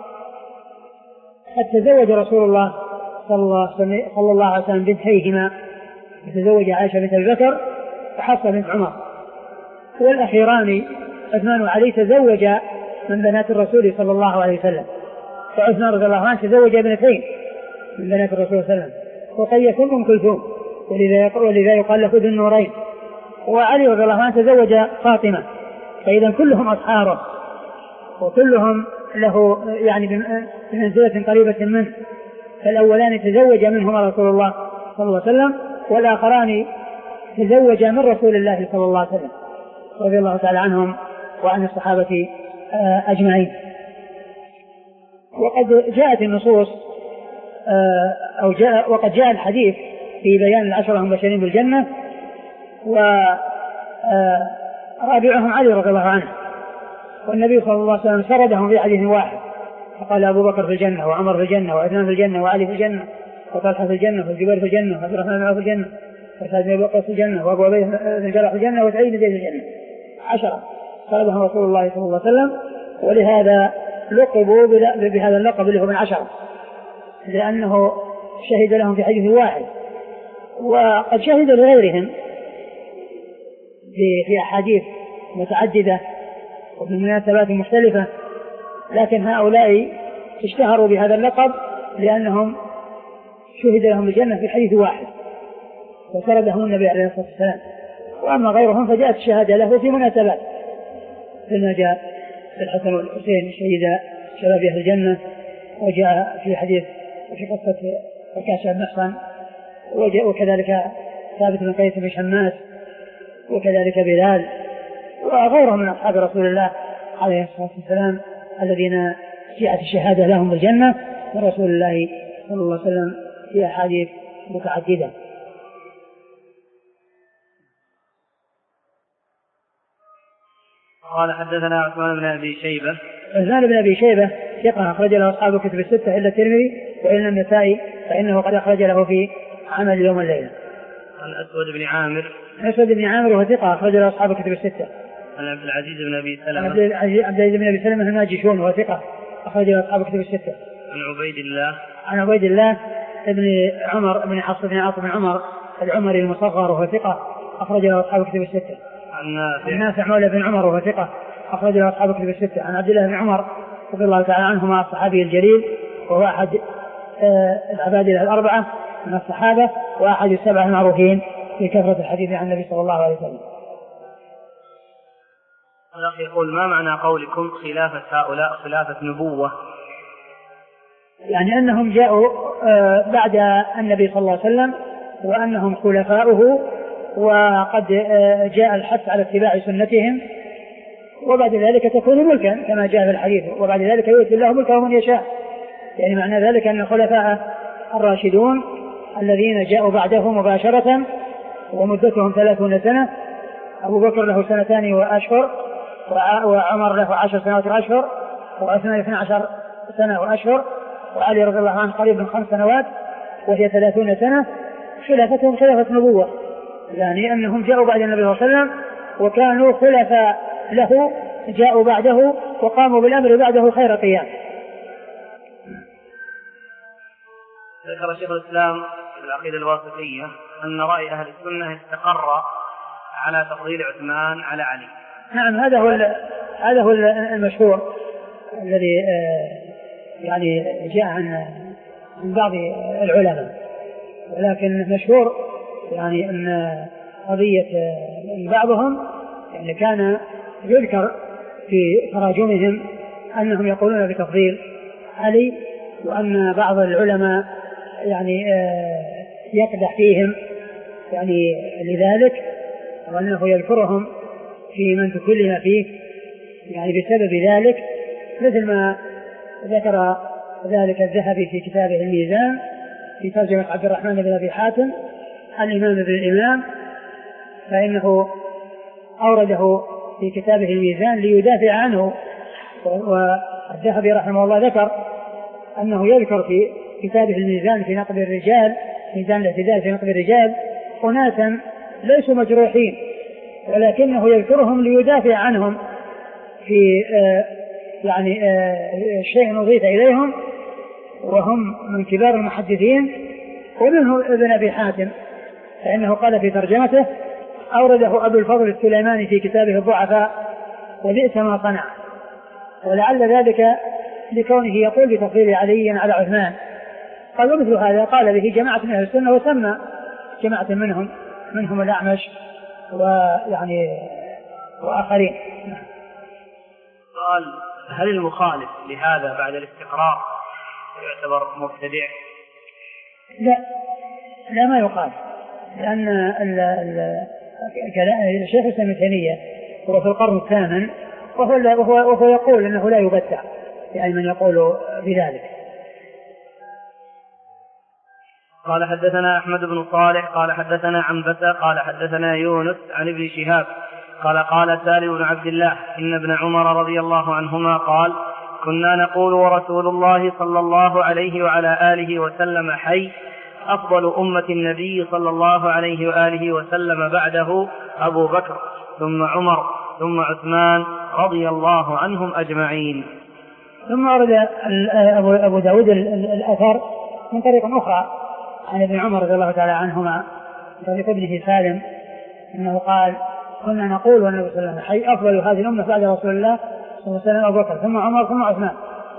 قد تزوج رسول الله صلى الله عليه وسلم بنتيهما، تزوج عائشة بنت أبي بكر وحفصة بنت عمر، والأخيران عثمان وعلي تزوج من بنات الرسول صلى الله عليه وسلم. فعثمان رضي الله عنه تزوج ابنتين من بنات الرسول صلى الله عليه وسلم، رقية أم كلثوم ولذا يقال له ذو النورين. وعلي رضي الله عنه تزوج فاطمة، فإذا كلهم أصحابه وكلهم له يعني بمنزلة قريبة منه، فالأولان تزوج منهما رسول الله صلى الله عليه وسلم، والآخران تزوج من رسول الله صلى الله عليه وسلم رضي الله تعالى عنهم وعن الصحابة أجمعين. وقد جاءت النصوص أو جاء وقد جاء الحديث في بيان العشرة المبشرين بالجنة، رابعهم علي رضي الله عنه، والنبي صلى الله عليه وسلم سردهم في حديث واحد، فقال أبو بكر في الجنة، وعمر في الجنة، وعثمان في الجنة، وعلي في الجنة، وطلحة في الجنة، والزبير في الجنة، وعبد الرحمن بن عوف في الجنة، وسعد بن وقاص في الجنة، وأبو عبيدة بن الجراح في الجنة، وسعيد بن زيد في الجنة. عشرة سردهم رسول الله صلى الله عليه وسلم، ولهذا لقبوا بهذا اللقب اللي هو من عشرة، لأنه شهد لهم في حديث واحد، وقد شهد لغيرهم في أحاديث متعددة وبمناسبات مختلفة، لكن هؤلاء اشتهروا بهذا اللقب لأنهم شهد لهم الجنة في حديث واحد وسردهم النبي عليه الصلاة والسلام. وأما غيرهم فجاءت الشهادة له في مناسبات، كما جاء في الحسن والحسين شهد شباب أهل الجنة، وجاء في حديث في قصة عكاشة بن محصن، وكذلك ثابت بن قيس بن شماس، وكذلك بلال وغيرهم من أصحاب رسول الله عليه الصلاة والسلام الذين جاءت الشهادة لهم بالجنة من رسول الله صلى الله عليه وسلم في أحاديث متعددة. قال حدثنا عثمان بن أبي شيبة. عثمان بن أبي شيبة ثقة أخرج له أصحاب الكتب الستة إلا الترمذي وإلا النسائي فإنه قد أخرج له في عمل اليوم والليلة. عن أسود بن عامر. أسود بن عامر وهو ثقة أخرج له أصحاب الكتب الستة. عن عبد العزيز بن أبي سلمة. عبد العزيز بن أبي سلمة الماجشون وهو ثقة أخرج له أصحاب الكتب الستة. عن عبيد الله. عن عبيد الله ابن عمر بن حفص بن عاصم بن عمر العمري المصغر وهو ثقة أخرج له أصحاب الكتب الستة. عن نافع. عن نافع مولى بن عمر وهو ثقة أخرج له أصحاب الكتب الستة. عن عبد الله بن عمر رضي الله تعالى عنهما الصحابي الجليل وهو أحد العباد الأربعة من الصحابة وأحد السبعة المعروفين في كثرة الحديث عن النبي صلى الله عليه وسلم. الأخ يقول ما معنى قولكم خلافة هؤلاء خلافة نبوة؟ يعني أنهم جاءوا بعد النبي صلى الله عليه وسلم وأنهم خلفاؤه، وقد جاء الحث على اتباع سنتهم، وبعد ذلك تكون ملكا كما جاء في الحديث، وبعد ذلك يؤتي الله ملكه من يشاء. يعني معنى ذلك أن الخلفاء الراشدون الذين جاءوا بعده مباشرة ومدتهم ثلاثون سنة، أبو بكر له سنتان وأشهر، وعمر له عشر سنوات وأشهر، وعثمان اثنى عشر سنة وأشهر، وعلي رضي الله عنه قريب من خمس سنوات وهي ثلاثون سنة. خلافتهم خلافة نبوة، يعني أنهم جاءوا بعد النبي صلى الله عليه وسلم وكانوا خلفاء له، جاءوا بعده وقاموا بالأمر بعده خير قيام. ذكر شيخ الإسلام في العقيدة الواسطية أن رأي أهل السنة استقر على تفضيل عثمان على علي. نعم، هذا هو هذا هو المشهور الذي يعني جاء عن بعض العلماء، ولكن مشهور يعني أن قضية بعضهم يعني كان يذكر في تراجمهم أنهم يقولون بتفضيل علي، وأن بعض العلماء يعني يقدح فيهم يعني لذلك، وأنه يذكرهم في من تكلم فيه يعني بسبب ذلك، مثل ما ذكر ذلك الذهبي في كتابه الميزان في ترجمة عبد الرحمن بن أبي حاتم الإمام ابن الإمام، فإنه أورده في كتابه الميزان ليدافع عنه. والذهبي رحمه الله ذكر أنه يذكر في كتابه الميزان في نقد الرجال، ميزان الاعتدال في نقد الرجال، أناسا ليسوا مجروحين ولكنه يذكرهم ليدافع عنهم في آه يعني آه شيء نضيف إليهم، وهم من كبار المحدثين ومنه ابن أبي حاتم، فإنه قال في ترجمته أورده أبو الفضل السليماني في كتابه الضعفاء وبئس ما صنع، ولعل ذلك لكونه يقول بتفضيل علي على عثمان. قال مثل هذا قال به جماعة من أهل السنة وسمى جماعة منهم منهم الأعمش ويعني وآخرين. قال هل المخالف لهذا بعد الاستقرار يعتبر مبتدع؟ لا لا ما يقال، لأن الشيخ الإسلام ابن تيمية هو في القرن الثامن وهو, وهو, وهو يقول أنه لا يبتع، يعني من يقول بذلك. قال حدثنا أحمد بن صالح قال حدثنا عنبسة قال حدثنا يونس عن ابن شهاب قال قال سالم بن عبد الله إن ابن عمر رضي الله عنهما قال كنا نقول ورسول الله صلى الله عليه وعلى آله وسلم حي أفضل أمة النبي صلى الله عليه وآله وسلم بعده أبو بكر ثم عمر ثم عثمان رضي الله عنهم أجمعين. ثم ورد أبو داود الأثر من طريق أخرى عن ابن عمر رضي الله تعالى عنهما من طريق ابنه سالم أنه قال كنا نقول والنبي صلى الله عليه وسلم حي أفضل هذه الأمة بعد رسول الله صلى الله عليه وسلم أبو بكر ثم عمر ثم عثمان.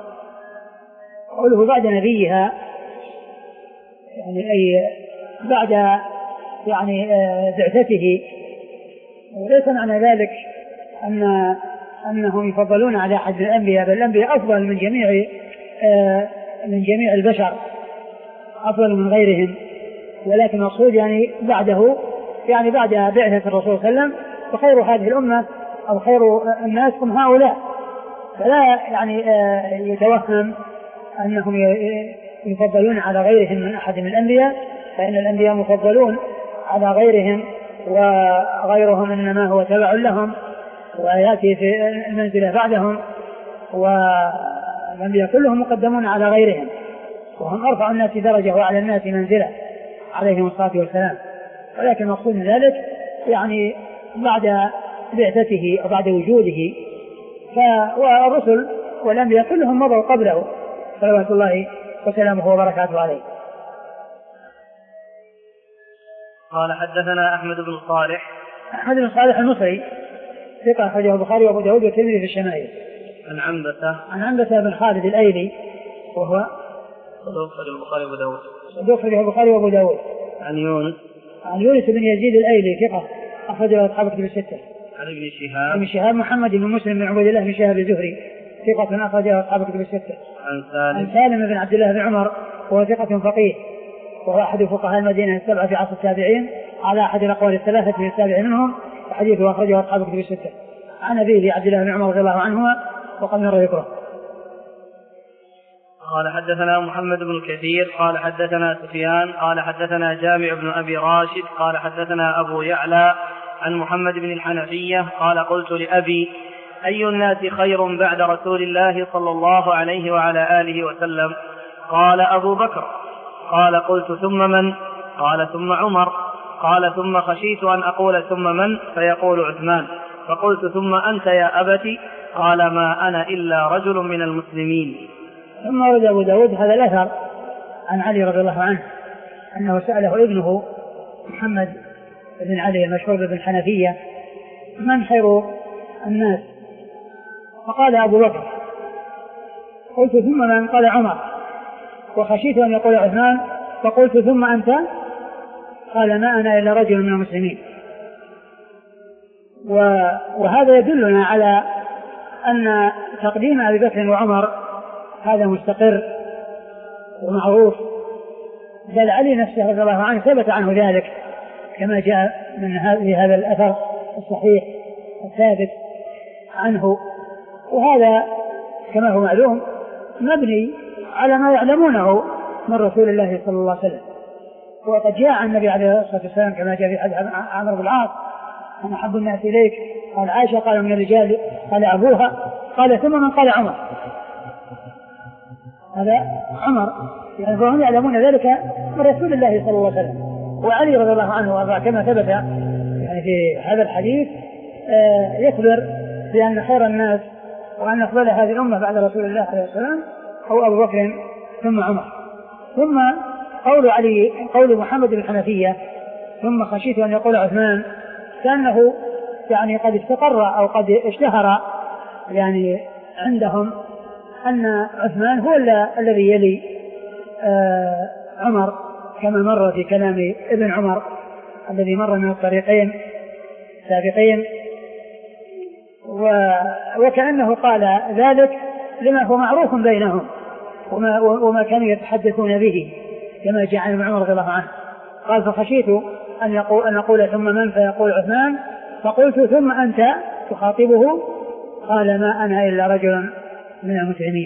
قوله بعد نبيها يعني أي بعد يعني بعثته، وليس معنى ذلك أن أنهم يفضلون على أحد الأنبياء، بل الأنبياء أفضل من جميع من جميع البشر، أفضل من غيرهم، ولكن المقصود يعني بعده يعني بعد بعثة الرسول صلى الله عليه وسلم وخير هذه الأمة أو خير الناس هم هؤلاء، فلا يعني يتوهم أنهم يفضلون على غيرهم من أحد من الأنبياء، فإن الأنبياء مفضلون على غيرهم وغيرهم إنما هو تبع لهم ويأتي في المنزلة بعدهم، والأنبياء كلهم مقدمون على غيرهم وهم أرفع الناس درجة وأعلى الناس منزلة عليهم الصلاة والسلام. ولكن مقصود من ذلك يعني بعد بعثته أو بعد وجوده، والرسل والأنبياء كلهم مضوا قبله صلوات الله وسلامه وبركاته عليه. قال حدثنا أحمد بن صالح أحمد بن صالح المصري ثقة أخرجه البخاري وأبو داود والترمذي في الشمائل. عن عنبسة عن عنبسة بن خالد الأيلي وهو صدوق أخرجه البخاري وأبو داود صدوق أخرجه البخاري وأبو داود. عن يونس عن يونس بن يزيد الأيلي ثقة أخرجه أصحاب الكتب الستة. عن ابن شهاب ابن شهاب محمد بن مسلم بن عبيد الله بن شهاب الزهري ثقة أخرجه أصحاب الكتب الستة. عن سالم عن سالم بن عبد الله بن عمر وهو ثقة فقيه وهو أحد فقهاء المدينة السبعة في عصر التابعين على أحد الأقوال الثلاثة في السابع منهم، وحديثه أخرجه أصحاب الكتب الستة. عن أبيه عبد الله بن عمر رضي الله عنهما وقد مر ذكره. قال حدثنا محمد بن كثير قال حدثنا سفيان قال حدثنا جامع بن أبي راشد قال حدثنا أبو يعلى عن محمد بن الحنفية قال قلت لأبي أي الناس خير بعد رسول الله صلى الله عليه وعلى آله وسلم؟ قال أبو بكر. قال قلت ثم من؟ قال ثم عمر. قال ثم خشيت أن أقول ثم من فيقول عثمان، فقلت ثم أنت يا أبتي؟ قال ما أنا إلا رجل من المسلمين. ثم ورد أبو داود هذا الأثر عن علي رضي الله عنه أنه سأله ابنه محمد بن علي المشهور بن حنفية من خير الناس؟ فقال أبو بكر. قلت ثم من؟ قال عمر. وخشيت أن يقول عثمان فقلت ثم أنت؟ قال ما أنا إلا رجل من المسلمين. وهذا يدلنا على أن تقديم أبي بكر وعمر هذا مستقر ومعروف، بل علي نفسه رضي الله عنه ثبت عنه ذلك كما جاء من هذا الأثر الصحيح الثابت عنه، وهذا كما هو معلوم مبني على ما يعلمونه من رسول الله صلى الله عليه وسلم. وقد جاء عن النبي عليه الصلاة والسلام كما جاء في حديث عمرو بن العاص أنا أحب الناس إليك؟ قال عائشة. قال من الرجال؟ قال أبوها. قال ثم من؟ قال عمر. هذا عمر، يعني فهم يعلمون ذلك من رسول الله صلى الله عليه وسلم. وعلي رضي الله عنه وارضاه كما ثبت يعني في هذا الحديث يخبر بأن خير الناس وأن أفضل هذه الأمة بعد رسول الله عليه السلام هو أبو بكر ثم عمر. ثم قول علي قول محمد بن الحنفية ثم خشيت أن يقول عثمان كأنه يعني قد استقر أو قد اشتهر يعني عندهم أن عثمان هو الذي يلي آه عمر كما مر في كلام ابن عمر الذي مر من الطريقين سابقين، وكأنه قال ذلك لما هو معروف بينهم وما, وما كانوا يتحدثون به كما جاء عن عمر رضي الله عنه. قال فخشيت أن يقول أن أقول ثم من فيقول عثمان فقلت ثم أنت تخاطبه؟ قال ما أنا إلا رجل من المسلمين.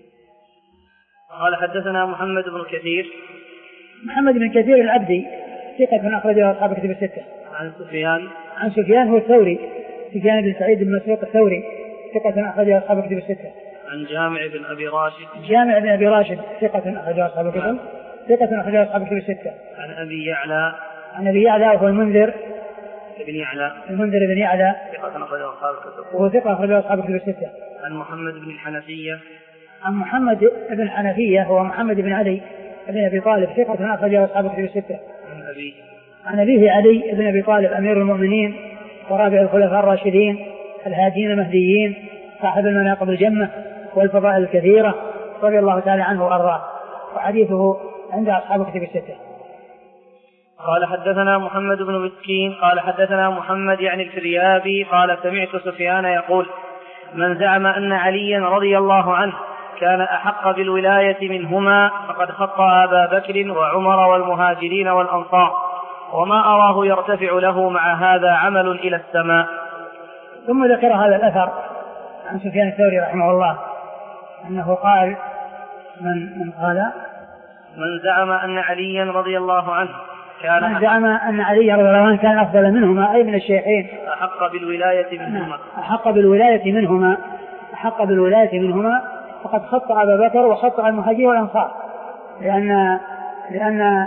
قال حدثنا محمد بن كثير محمد بن كثير العبدي ثقة أخرجه أصحاب الكتب الستة. عن سفيان عن سفيان هو الثوري، سفيان بن سعيد بن مسروق الثوري، ثقة أخرجه أصحاب الكتب الستة. عن جامع بن أبي راشد جامع بن أبي راشد ثقة أخرجه أصحاب الكتب ثقة أخرجه أصحاب الكتب الستة. عن أبي يعلى عن أبي يعلى وهو المنذر بن يعلى المنذر بن يعلى ثقة أخرجه أصحاب الكتب وهو ثقة أخرجه أصحاب الكتب الستة. عن محمد بن الحنفية عن محمد بن الحنفية هو محمد بن علي بن أبي طالب ثقة أخرجه أصحاب الكتب الستة. عن أبيه عن أبيه علي بن أبي طالب أمير المؤمنين ورابع الخلفاء الراشدين الهادين المهديين صاحب المناقب الجمة والفضائل الكثيرة رضي الله تعالى عنه وأرضاه، وحديثه عند أصحاب الكتب الستة. قال حدثنا محمد بن مسكين قال حدثنا محمد يعني الفريابي قال سمعت سفيان يقول من زعم أن عليا رضي الله عنه كان أحق بالولاية منهما فقد خطأ أبا بكر وعمر والمهاجرين والأنصار وما أراه يرتفع له مع هذا عمل إلى السماء. ثم ذكر هذا الأثر عن سفيان الثوري رحمه الله أنه قال من, من قال من زعم أن عليا رضي الله عنه كان من زعم أن علي رضي الله عنه كان أفضل منهما أي من الشيخين أحق بالولاية منهما أحق بالولاية منهما أحق بالولاية منهما فقد خطأ أبا بكر وخطأ المهاجرين والأنصار، لأن لأن آآ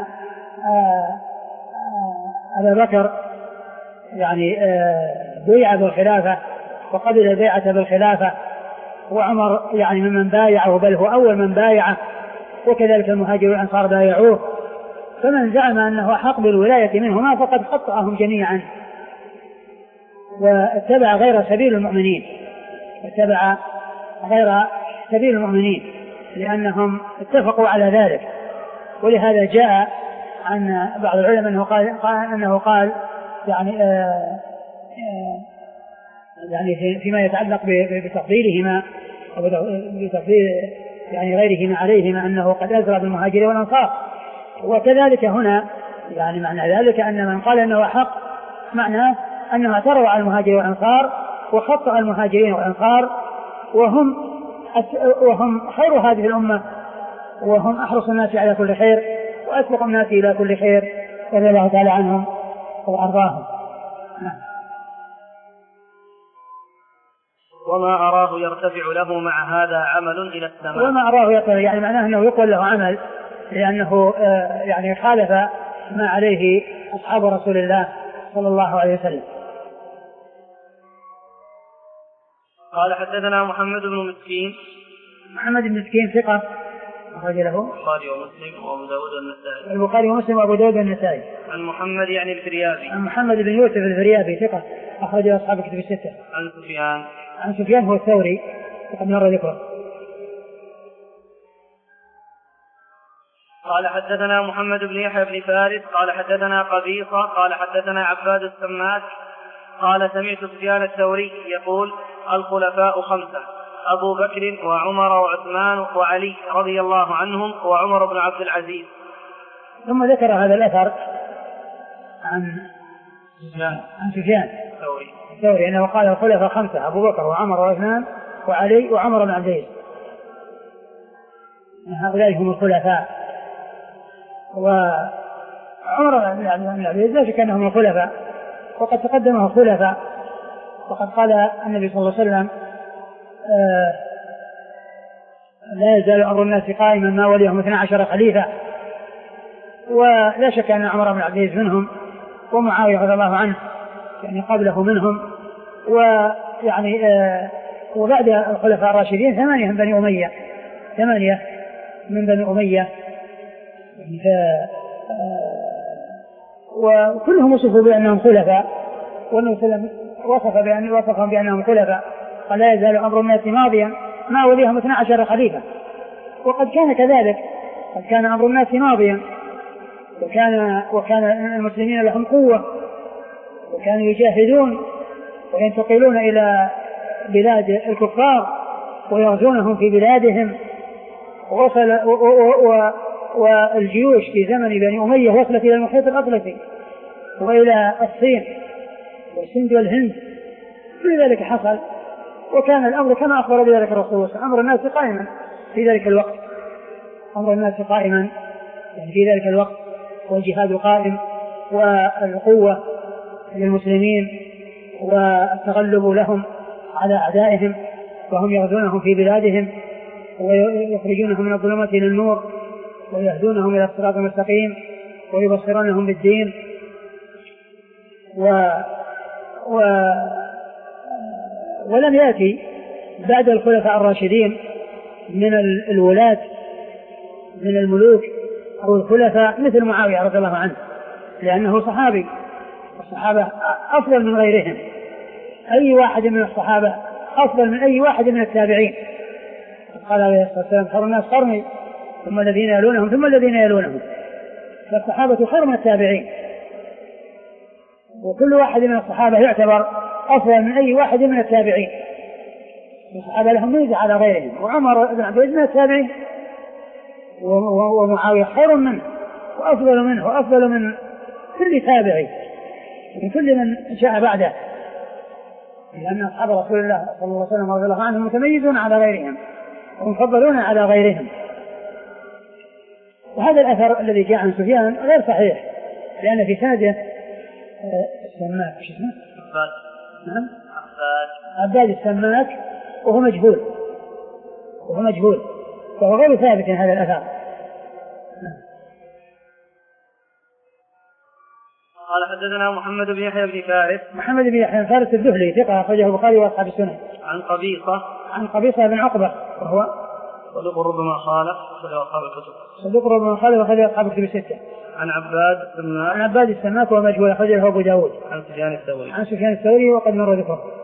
آآ أبا بكر يعني بيع بالخلافة وقبل البيعة بالخلافة، وعمر يعني ممن بايعه بل هو أول من بايعه، وكذلك المهاجرين والأنصار بايعوه. فمن زعم أنه أحق بالولاية منهما فقد خطأهم جميعا واتبع غير سبيل المؤمنين واتبع غير سبيل المؤمنين لأنهم اتفقوا على ذلك. ولهذا جاء عن بعض العلماء أنه قال, قال, أنه قال يعني آآ آآ يعني فيما يتعلق بتفضيلهما وبتفضيل يعني غيرهما عليهما أنه قد أزرى بالمهاجرين والأنصار. وكذلك هنا يعني معنى ذلك أن من قال أنه حق معناه أنه اعترض على المهاجرين والأنصار وخطأ المهاجرين والأنصار وهم وهم خير هذه الأمة وهم أحرص الناس على كل خير وأسبق الناس إلى كل خير رضي الله تعالى عنهم وأرضاهم. وما أراه يرتفع له مع هذا عمل إلى السماء. وما أراه يرتفع يعني معناه أنه يقول له عمل لأنه يعني خالف ما عليه أصحاب رسول الله صلى الله عليه وسلم. قال حدثنا محمد بن مسكين محمد بن مسكين ثقة أخرج له البخاري ومسلم وأبو داود والنسائي البخاري ومسلم وأبو داود والنسائي. عن محمد يعني الفريابي عن محمد بن يوسف الفريابي ثقة أخرج أصحاب الكتب الستة. عن سفيان عن سفيان هو الثوري وقد مر ذكره. قال حدثنا محمد بن يحيى بن فارس قال حدثنا قبيصة قال حدثنا عباد السماك قال سمعت سفيان الثوري يقول الخلفاء خمسة أبو بكر وعمر وعثمان وعلي رضي الله عنهم وعمر بن عبد العزيز. ثم ذكر هذا الأثر عن عن سفيان الثوري الثوري أنه قال الخلفاء خمسة أبو بكر وعمر وعثمان وعلي وعمر بن عبد العزيز، هؤلاء هم الخلفاء. وعمر بن عبد العزيز لا شك أنهم الخلفاء وقد تقدمه خلفاء، وقد قال النبي صلى الله عليه وسلم آه لا يزال أمر الناس قائما ما وليهم اثنا عشر خليفة، ولا شك أن عمر بن عبد العزيز منهم ومعاوية رضي الله عنه يعني قبله منهم، ويعني آه وبعد الخلفاء الراشدين ثمانية من بني أمية ثمانية من بني أمية يعني آه وكلهم وصفوا بأنهم خلفاء، والنبي صلى الله عليه وسلم وصف بأن وصفهم بأنهم خلفاء قال لا يزال أمر الناس ماضيا ما وليهم اثنا عشر خليفة، وقد كان كذلك، قد كان أمر الناس ماضيا وكان وكان المسلمين لهم قوة وكانوا يجاهدون وينتقلون إلى بلاد الكفار ويغزونهم في بلادهم، ووصل والجيوش في زمن بني أمية وصلت إلى المحيط الأطلسي وإلى الصين والسند والهند، كل ذلك حصل، وكان الأمر كما أخبر بذلك الرسول صلى الله عليه وسلم أمر الناس قائما في ذلك الوقت، أمر الناس قائما يعني في ذلك الوقت، والجهاد قائم والقوة للمسلمين والتغلب لهم على أعدائهم، وهم يغزونهم في بلادهم ويخرجونهم من الظلمات إلى النور ويهدونهم إلى الصراط المستقيم ويبصرونهم بالدين. و... و... ولم يأتي بعد الخلفاء الراشدين من الولاة من الملوك أو الخلفاء مثل معاوية رضي الله عنه، لأنه صحابي، الصحابة أفضل من غيرهم، أي واحد من الصحابة أفضل من أي واحد من التابعين. قال عليه الصلاة والسلام خير الناس قرني ثم الذين يلونهم ثم الذين يلونهم، فالصحابة خير من التابعين، وكل واحد من الصحابة يعتبر أفضل من أي واحد من التابعين. الصحابة لهم ميزة على غيرهم، وعمر بن عبد العزيز من التابعين، ومعاوية خير منه وأفضل منه وأفضل من كل تابعي من كل من جاء بعده، لأن أصحاب رسول الله صلى الله عليه وسلم رضي الله عنهم متميزون على غيرهم ومفضلون على غيرهم. وهذا الأثر الذي جاء عن سفيان غير صحيح، لأن في سنده السماك شو اسمه؟ عباد. نعم عباد. عباد السماك، وهو مجهول وهو مجهول وهو غير ثابت هذا الأثر. قال حدثنا محمد بن يحيى بن فارس. محمد بن يحيى بن فارس الذهلي ثقة أخرجه البخاري وأصحاب السنن. عن قبيصة. عن قبيصة بن عقبة وهو صدوق ربما خالف أخرجه أصحاب الكتب. صدوق ربما خالف أخرجه أصحاب الكتب الستة. عن عباد السماك. عن عباد السماك وهو مجهول أخرجه أبو داود. عن سفيان الثوري. عن سفيان الثوري وقد مر ذكره.